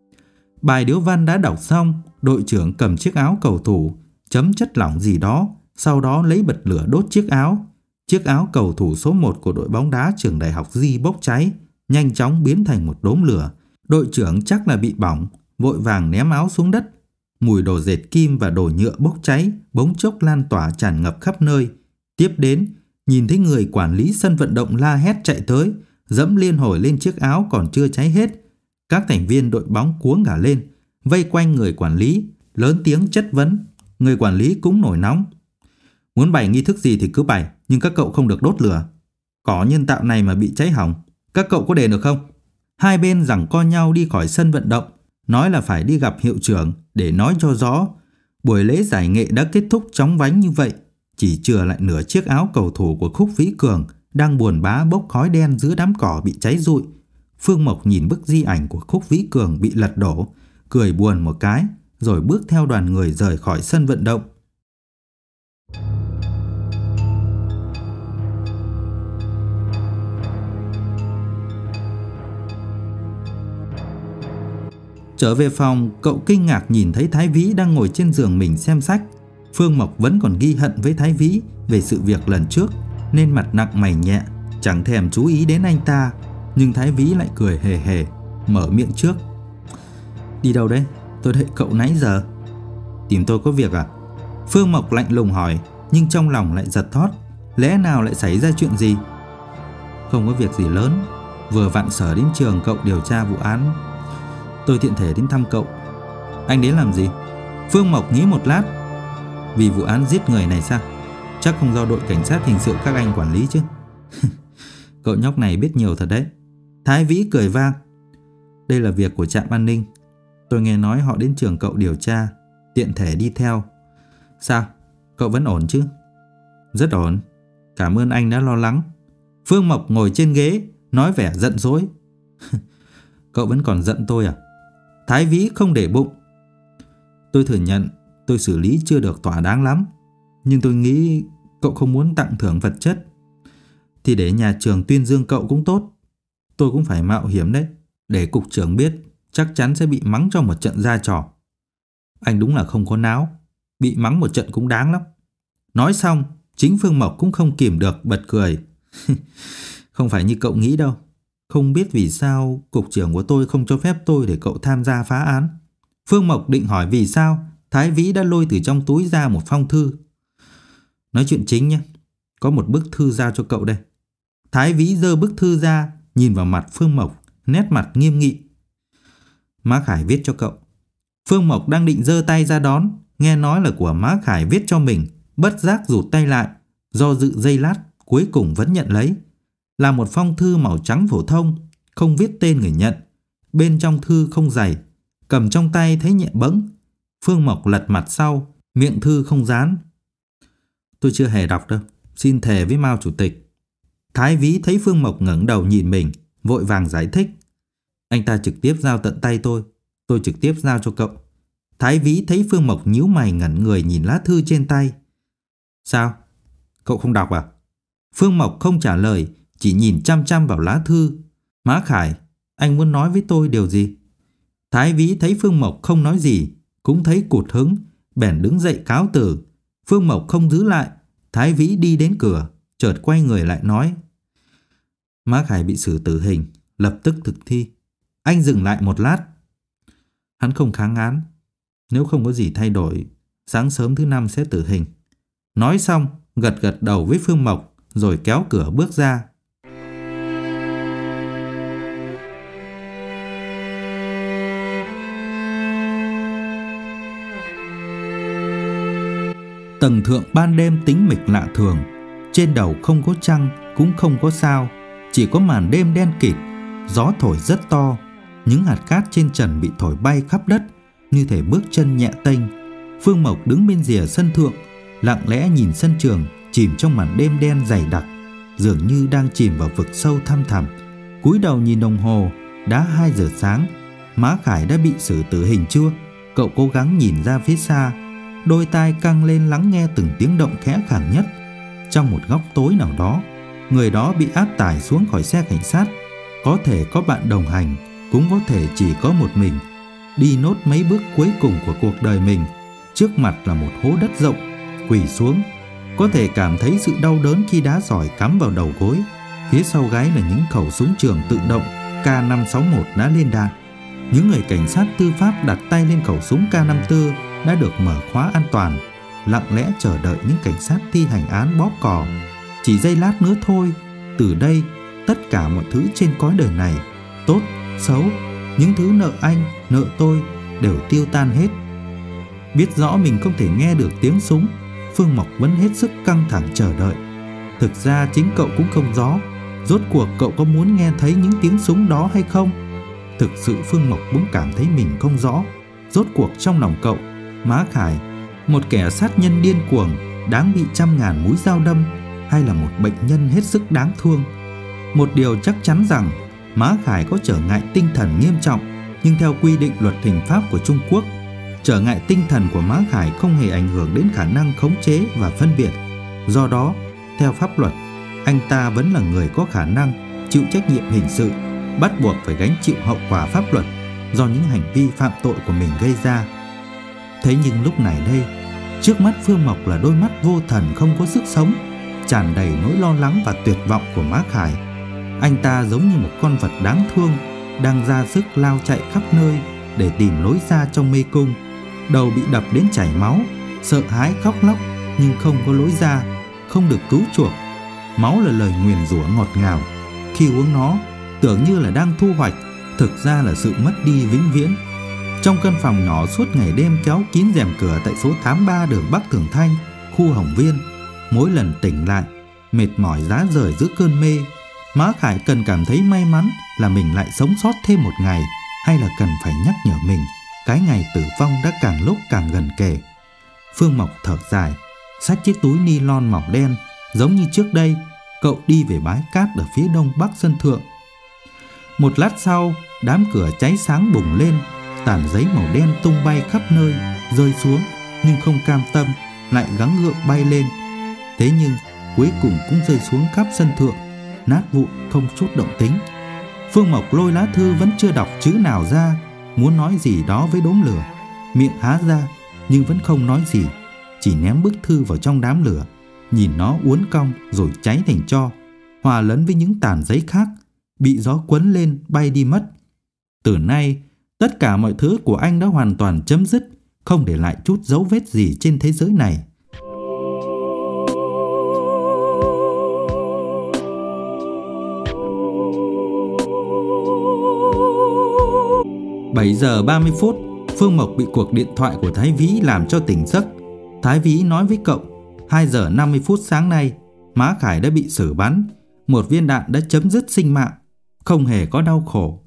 Bài điếu văn đã đọc xong, đội trưởng cầm chiếc áo cầu thủ, chấm chất lỏng gì đó, sau đó lấy bật lửa đốt chiếc áo. Chiếc áo cầu thủ số một của đội bóng đá trường Đại học Di bốc cháy, nhanh chóng biến thành một đốm lửa. Đội trưởng chắc là bị bỏng, vội vàng ném áo xuống đất. Mùi đồ dệt kim và đồ nhựa bốc cháy bỗng chốc lan tỏa tràn ngập khắp nơi. Tiếp đến, nhìn thấy người quản lý sân vận động la hét chạy tới, dẫm liên hồi lên chiếc áo còn chưa cháy hết. Các thành viên đội bóng cuống cả lên, vây quanh người quản lý, lớn tiếng chất vấn. Người quản lý cũng nổi nóng. Muốn bày nghi thức gì thì cứ bày, nhưng các cậu không được đốt lửa. Cỏ nhân tạo này mà bị cháy hỏng, các cậu có đền được không? Hai bên giằng co nhau đi khỏi sân vận động, nói là phải đi gặp hiệu trưởng để nói cho rõ. Buổi lễ giải nghệ đã kết thúc chóng vánh như vậy, chỉ chừa lại nửa chiếc áo cầu thủ của Khúc Vĩ Cường đang buồn bã bốc khói đen giữa đám cỏ bị cháy rụi. Phương Mộc nhìn bức di ảnh của Khúc Vĩ Cường bị lật đổ, cười buồn một cái, rồi bước theo đoàn người rời khỏi sân vận động. Trở về phòng, cậu kinh ngạc nhìn thấy Thái Vĩ đang ngồi trên giường mình xem sách. Phương Mộc vẫn còn ghi hận với Thái Vĩ về sự việc lần trước, nên mặt nặng mày nhẹ, chẳng thèm chú ý đến anh ta. Nhưng Thái Vĩ lại cười hề hề, mở miệng trước. Đi đâu đấy? Tôi đợi cậu nãy giờ. Tìm tôi có việc à? Phương Mộc lạnh lùng hỏi, nhưng trong lòng lại giật thót. Lẽ nào lại xảy ra chuyện gì? Không có việc gì lớn, vừa vặn Sở đến trường cậu điều tra vụ án, tôi tiện thể đến thăm cậu. Anh đến làm gì? Phương Mộc nghĩ một lát. Vì vụ án giết người này sao? Chắc không do đội cảnh sát hình sự các anh quản lý chứ. Cậu nhóc này biết nhiều thật đấy. Thái Vĩ cười vang. Đây là việc của trạm an ninh. Tôi nghe nói họ đến trường cậu điều tra, tiện thể đi theo. Sao? Cậu vẫn ổn chứ? Rất ổn. Cảm ơn anh đã lo lắng. Phương Mộc ngồi trên ghế, nói vẻ giận dỗi. Cậu vẫn còn giận tôi à? Thái Vĩ không để bụng. Tôi thừa nhận tôi xử lý chưa được thỏa đáng lắm, nhưng tôi nghĩ cậu không muốn tặng thưởng vật chất thì để nhà trường tuyên dương cậu cũng tốt. Tôi cũng phải mạo hiểm đấy. Để cục trưởng biết chắc chắn sẽ bị mắng cho một trận ra trò. Anh đúng là không có não. Bị mắng một trận cũng đáng lắm. Nói xong, chính Phương Mộc cũng không kìm được bật cười. Không phải như cậu nghĩ đâu. Không biết vì sao cục trưởng của tôi không cho phép tôi để cậu tham gia phá án. Phương Mộc định hỏi vì sao, Thái Vĩ đã lôi từ trong túi ra một phong thư. Nói chuyện chính nhé. Có một bức thư giao cho cậu đây. Thái Vĩ giơ bức thư ra, nhìn vào mặt Phương Mộc, nét mặt nghiêm nghị. Má Khải viết cho cậu. Phương Mộc đang định giơ tay ra đón, nghe nói là của má Khải viết cho mình, bất giác rụt tay lại, do dự giây lát, cuối cùng vẫn nhận lấy. Là một phong thư màu trắng phổ thông, không viết tên người nhận. Bên trong thư không dày, cầm trong tay thấy nhẹ bẫng. Phương Mộc lật mặt sau, miệng thư không dán. Tôi chưa hề đọc đâu, xin thề với Mao chủ tịch. Thái Vĩ thấy Phương Mộc ngẩng đầu nhìn mình, vội vàng giải thích. Anh ta trực tiếp giao tận tay tôi, tôi trực tiếp giao cho cậu. Thái Vĩ thấy Phương Mộc nhíu mày ngẩn người nhìn lá thư trên tay. Sao? Cậu không đọc à? Phương Mộc không trả lời, chỉ nhìn chăm chăm vào lá thư. Má Khải, anh muốn nói với tôi điều gì? Thái Vĩ thấy Phương Mộc không nói gì, cũng thấy cụt hứng, bèn đứng dậy cáo từ. Phương Mộc không giữ lại. Thái Vĩ đi đến cửa, chợt quay người lại nói. Má Khải bị xử tử hình, lập tức thực thi. Anh dừng lại một lát. Hắn không kháng án. Nếu không có gì thay đổi, sáng sớm thứ năm sẽ tử hình. Nói xong, gật gật đầu với Phương Mộc, rồi kéo cửa bước ra. Tầng thượng ban đêm tĩnh mịch lạ thường. Trên đầu không có trăng, cũng không có sao, chỉ có màn đêm đen kịt. Gió thổi rất to, những hạt cát trên trần bị thổi bay khắp đất, như thể bước chân nhẹ tênh. Phương Mộc đứng bên rìa sân thượng, lặng lẽ nhìn sân trường chìm trong màn đêm đen dày đặc, dường như đang chìm vào vực sâu thăm thẳm. Cúi đầu nhìn đồng hồ, đã hai giờ sáng. Má Khải đã bị xử tử hình chưa? Cậu cố gắng nhìn ra phía xa, đôi tai căng lên lắng nghe từng tiếng động khẽ khàng nhất. Trong một góc tối nào đó, người đó bị áp tải xuống khỏi xe cảnh sát. Có thể có bạn đồng hành, cũng có thể chỉ có một mình. Đi nốt mấy bước cuối cùng của cuộc đời mình. Trước mặt là một hố đất rộng, quỳ xuống. Có thể cảm thấy sự đau đớn khi đá giỏi cắm vào đầu gối. Phía sau gáy là những khẩu súng trường tự động K năm sáu một đã lên đạn. Những người cảnh sát tư pháp đặt tay lên khẩu súng K năm tư đã được mở khóa an toàn, lặng lẽ chờ đợi những cảnh sát thi hành án bóp cò. Chỉ giây lát nữa thôi, từ đây tất cả mọi thứ trên cõi đời này, tốt, xấu, những thứ nợ anh, nợ tôi đều tiêu tan hết. Biết rõ mình không thể nghe được tiếng súng, Phương Mộc vẫn hết sức căng thẳng chờ đợi. Thực ra chính cậu cũng không rõ, rốt cuộc cậu có muốn nghe thấy những tiếng súng đó hay không? Thực sự Phương Mộc cũng cảm thấy mình không rõ, rốt cuộc trong lòng cậu, Má Khải, một kẻ sát nhân điên cuồng, đáng bị trăm ngàn mũi dao đâm, hay là một bệnh nhân hết sức đáng thương? Một điều chắc chắn rằng Má Khải có trở ngại tinh thần nghiêm trọng, nhưng theo quy định luật hình pháp của Trung Quốc, trở ngại tinh thần của Má Khải không hề ảnh hưởng đến khả năng khống chế và phân biệt. Do đó, theo pháp luật, anh ta vẫn là người có khả năng chịu trách nhiệm hình sự, bắt buộc phải gánh chịu hậu quả pháp luật do những hành vi phạm tội của mình gây ra. Thế nhưng lúc này đây, trước mắt Phương Mộc là đôi mắt vô thần không có sức sống, tràn đầy nỗi lo lắng và tuyệt vọng của Má Khải. Anh ta giống như một con vật đáng thương đang ra sức lao chạy khắp nơi để tìm lối ra trong mê cung. Đầu bị đập đến chảy máu, sợ hãi khóc lóc nhưng không có lối ra, không được cứu chuộc. Máu là lời nguyền rủa ngọt ngào, khi uống nó tưởng như là đang thu hoạch, thực ra là sự mất đi vĩnh viễn. Trong căn phòng nhỏ suốt ngày đêm kéo kín rèm cửa tại số tám ba đường Bắc Thường Thanh, khu Hồng Viên, mỗi lần tỉnh lại, mệt mỏi rã rời giữa cơn mê, Mã Khải cần cảm thấy may mắn là mình lại sống sót thêm một ngày, hay là cần phải nhắc nhở mình cái ngày tử vong đã càng lúc càng gần kề. Phương Mộc thở dài, xách chiếc túi ni lon màu đen, giống như trước đây, cậu đi về bãi cát ở phía đông bắc sân thượng. Một lát sau, đám cửa cháy sáng bùng lên, tàn giấy màu đen tung bay khắp nơi, rơi xuống, nhưng không cam tâm, lại gắng gượng bay lên. Thế nhưng, cuối cùng cũng rơi xuống khắp sân thượng, nát vụn không chút động tĩnh. Phương Mộc lôi lá thư vẫn chưa đọc chữ nào ra, muốn nói gì đó với đốm lửa, miệng há ra nhưng vẫn không nói gì, chỉ ném bức thư vào trong đám lửa, nhìn nó uốn cong rồi cháy thành tro, hòa lẫn với những tàn giấy khác, bị gió cuốn lên bay đi mất. Từ nay, tất cả mọi thứ của anh đã hoàn toàn chấm dứt, không để lại chút dấu vết gì trên thế giới này. bảy giờ ba mươi phút, Phương Mộc bị cuộc điện thoại của Thái Vĩ làm cho tỉnh giấc. Thái Vĩ nói với cậu, hai giờ năm mươi phút sáng nay, Mã Khải đã bị xử bắn, một viên đạn đã chấm dứt sinh mạng, không hề có đau khổ.